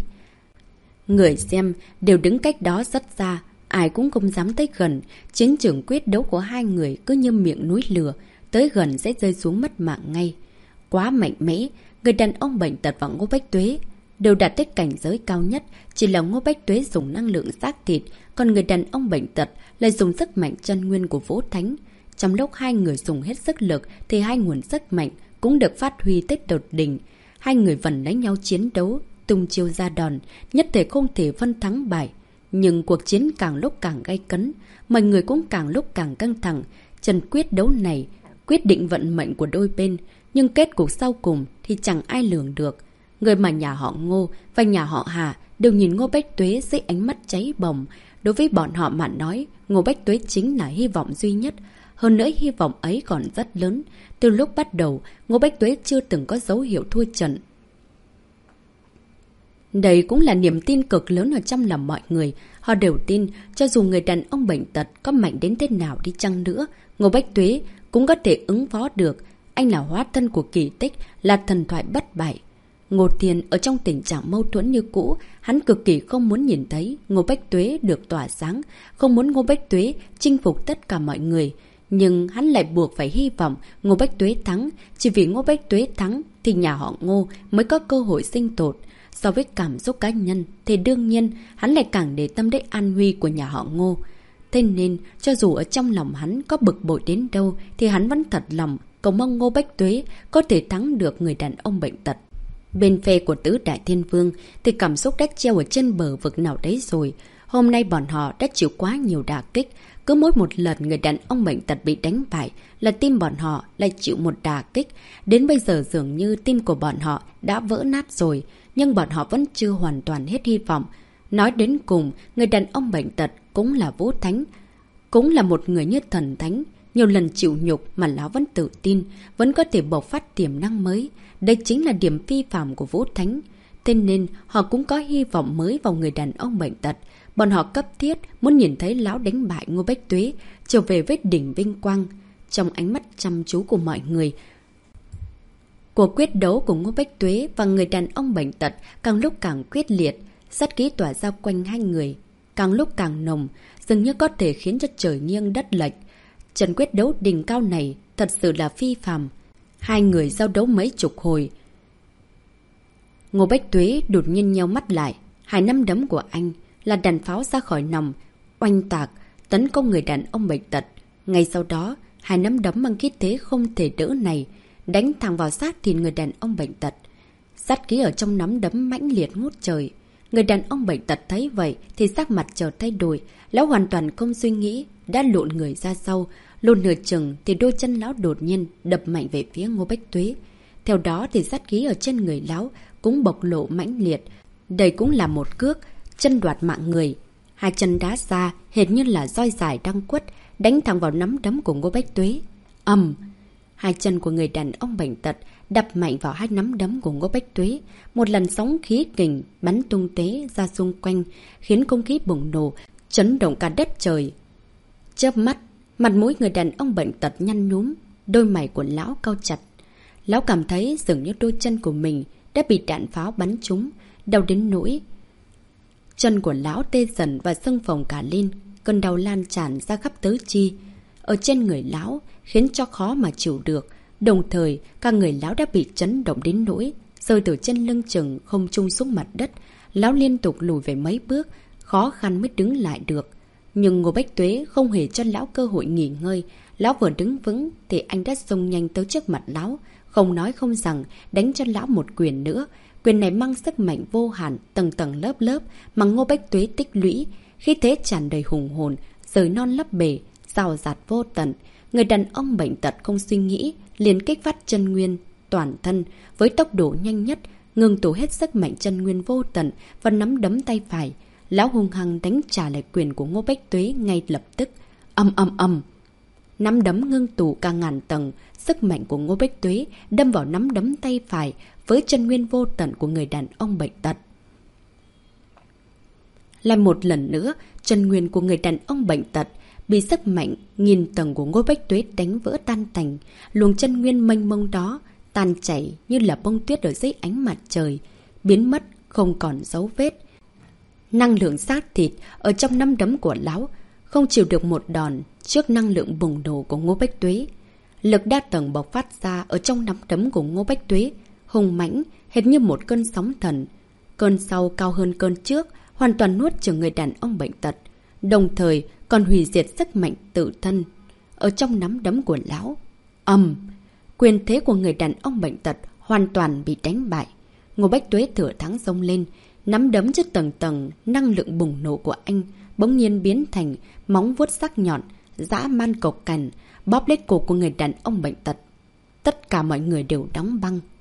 Người xem đều đứng cách đó rất xa, ai cũng không dám tới gần. Chiến trường quyết đấu của hai người cứ như miệng núi lửa, tới gần sẽ rơi xuống mất mạng ngay. Quá mạnh mẽ, người đàn ông bệnh tật và Ngô Bách Tuế đều đạt tới cảnh giới cao nhất. Chỉ là Ngô Bách Tuế dùng năng lượng xác thịt, còn người đàn ông bệnh tật lại dùng sức mạnh chân nguyên của Vũ Thánh. Trong lúc hai người dùng hết sức lực thì hai nguồn sức mạnh cũng được phát huy tới đột đỉnh. Hai người vẫn lấy nhau chiến đấu, tung chiêu ra đòn, nhất thể không thể phân thắng bại. Nhưng cuộc chiến càng lúc càng gay cấn, mọi người cũng càng lúc càng căng thẳng. Trận quyết đấu này quyết định vận mệnh của đôi bên, nhưng kết cục sau cùng thì chẳng ai lường được. Người mà nhà họ Ngô và nhà họ Hà đều nhìn Ngô Bách Tuế dưới ánh mắt cháy bỏng. Đối với bọn họ mà nói, Ngô Bách Tuế chính là hy vọng duy nhất. Hơn nữa hy vọng ấy còn rất lớn. Từ lúc bắt đầu, Ngô Bách Tuế chưa từng có dấu hiệu thua trận. Đây cũng là niềm tin cực lớn ở trong lòng mọi người. Họ đều tin, cho dù người đàn ông bệnh tật có mạnh đến thế nào đi chăng nữa, Ngô Bách Tuế cũng có thể ứng phó được. Anh là hóa thân của kỳ tích, là thần thoại bất bại. Ngô Thiên ở trong tình trạng mâu thuẫn như cũ, hắn cực kỳ không muốn nhìn thấy Ngô Bách Tuế được tỏa sáng, không muốn Ngô Bách Tuế chinh phục tất cả mọi người. Nhưng hắn lại buộc phải hy vọng Ngô Bách Tuế thắng, chỉ vì Ngô Bách Tuế thắng thì nhà họ Ngô mới có cơ hội sinh tồn. So với cảm xúc cá nhân thì đương nhiên hắn lại càng để tâm đến an nguy của nhà họ Ngô. Thế nên cho dù ở trong lòng hắn có bực bội đến đâu thì hắn vẫn thật lòng cầu mong Ngô Bách Tuế có thể thắng được người đàn ông bệnh tật. Bên phe của Tứ Đại Thiên Vương thì cảm xúc đã treo ở trên bờ vực nào đấy rồi. Hôm nay bọn họ đã chịu quá nhiều đả kích. Cứ mỗi một lần người đàn ông bệnh tật bị đánh bại là tim bọn họ lại chịu một đả kích. Đến bây giờ dường như tim của bọn họ đã vỡ nát rồi. Nhưng bọn họ vẫn chưa hoàn toàn hết hy vọng. Nói đến cùng, người đàn ông bệnh tật cũng là Vũ Thánh. Cũng là một người như thần thánh. Nhiều lần chịu nhục mà lão vẫn tự tin, vẫn có thể bộc phát tiềm năng mới. Đây chính là điểm phi phạm của Vũ Thánh. Thế nên họ cũng có hy vọng mới vào người đàn ông bệnh tật. Bọn họ cấp thiết muốn nhìn thấy lão đánh bại Ngô Bách Tuế, trở về với đỉnh vinh quang. Trong ánh mắt chăm chú của mọi người, cuộc quyết đấu của Ngô Bách Tuế và người đàn ông bệnh tật càng lúc càng quyết liệt. Sát khí tỏa ra quanh hai người, càng lúc càng nồng, dường như có thể khiến cho trời nghiêng đất lệch. Trận quyết đấu đỉnh cao này thật sự là phi phàm. Hai người giao đấu mấy chục hồi. Ngô Bách Tuế đột nhiên nheo mắt lại. Hai nắm đấm của anh là đạn pháo ra khỏi nòng, oanh tạc, tấn công người đàn ông bệnh tật. Ngay sau đó, hai nắm đấm mang khí thế không thể đỡ này đánh thẳng vào sát thịt người đàn ông bệnh tật. Sát khí ở trong nắm đấm mãnh liệt ngút trời. Người đàn ông bệnh tật thấy vậy thì sắc mặt chợt thay đổi. Lão hoàn toàn không suy nghĩ, đã lộn người ra sau. Lộn nửa chừng thì đôi chân lão đột nhiên đập mạnh về phía Ngô Bách Tuế. Theo đó thì sát khí ở trên người lão cũng bộc lộ mãnh liệt. Đây cũng là một cước chân đoạt mạng người. Hai chân đá ra hệt như là roi dài đang quất, đánh thẳng vào nắm đấm của Ngô Bách Tuế. Ầm! Hai chân của người đàn ông bệnh tật đập mạnh vào hai nắm đấm của Ngô Bách Tuế. Một lần sóng khí kình bắn tung tóe ra xung quanh, khiến không khí bùng nổ, chấn động cả đất trời. Chớp mắt, mặt mũi người đàn ông bệnh tật nhăn nhúm, đôi mày của lão cau chặt. Lão cảm thấy dường như đôi chân của mình đã bị đạn pháo bắn trúng, đau đến nỗi chân của lão tê dần và sưng phồng cả lên, cơn đau lan tràn ra khắp tứ chi ở trên người lão, khiến cho khó mà chịu được. Đồng thời, cả người lão đã bị chấn động đến nỗi rơi từ trên lưng chừng không trung xuống mặt đất. Lão liên tục lùi về mấy bước, khó khăn mới đứng lại được. Nhưng Ngô Bách Tuế không hề cho lão cơ hội nghỉ ngơi. Lão vừa đứng vững thì anh đã xông nhanh tới trước mặt lão, không nói không rằng đánh cho lão một quyền nữa. Quyền này mang sức mạnh vô hạn, tầng tầng lớp lớp mà Ngô Bách Tuế tích lũy, khí thế tràn đầy hùng hồn, rời non lấp bể, rào rạt vô tận. Người đàn ông bệnh tật không suy nghĩ, liền kích phát chân nguyên toàn thân với tốc độ nhanh nhất, ngừng tụ hết sức mạnh chân nguyên vô tận và nắm đấm tay phải. Lão hung hăng đánh trả lại quyền của Ngô Bách Tuế ngay lập tức. Ầm ầm ầm, nắm đấm ngưng tụ cả ngàn tầng, sức mạnh của Ngô Bách Tuế đâm vào nắm đấm tay phải với chân nguyên vô tận của người đàn ông bệnh tật. Lại một lần nữa, chân nguyên của người đàn ông bệnh tật bị sức mạnh nghìn tầng của Ngô Bách Tuế đánh vỡ tan tành. Luồng chân nguyên mênh mông đó tan chảy như là bông tuyết ở dưới ánh mặt trời, biến mất không còn dấu vết. Năng lượng xác thịt ở trong nắm đấm của lão không chịu được một đòn trước năng lượng bùng nổ của Ngô Bách Tuế. Lực đa tầng bộc phát ra ở trong nắm đấm của Ngô Bách Tuế hùng mãnh hệt như một cơn sóng thần. Cơn sau cao hơn cơn trước, hoàn toàn nuốt chửng người đàn ông bệnh tật, đồng thời còn hủy diệt sức mạnh tự thân ở trong nắm đấm của lão. Ầm! Quyền thế của người đàn ông bệnh tật hoàn toàn bị đánh bại. Ngô Bách Tuế thừa thắng xông lên, nắm đấm trước tầng tầng năng lượng bùng nổ của anh bỗng nhiên biến thành móng vuốt sắc nhọn, dã man cộc cằn, bóp lấy cổ của người đàn ông bệnh tật. Tất cả mọi người đều đóng băng.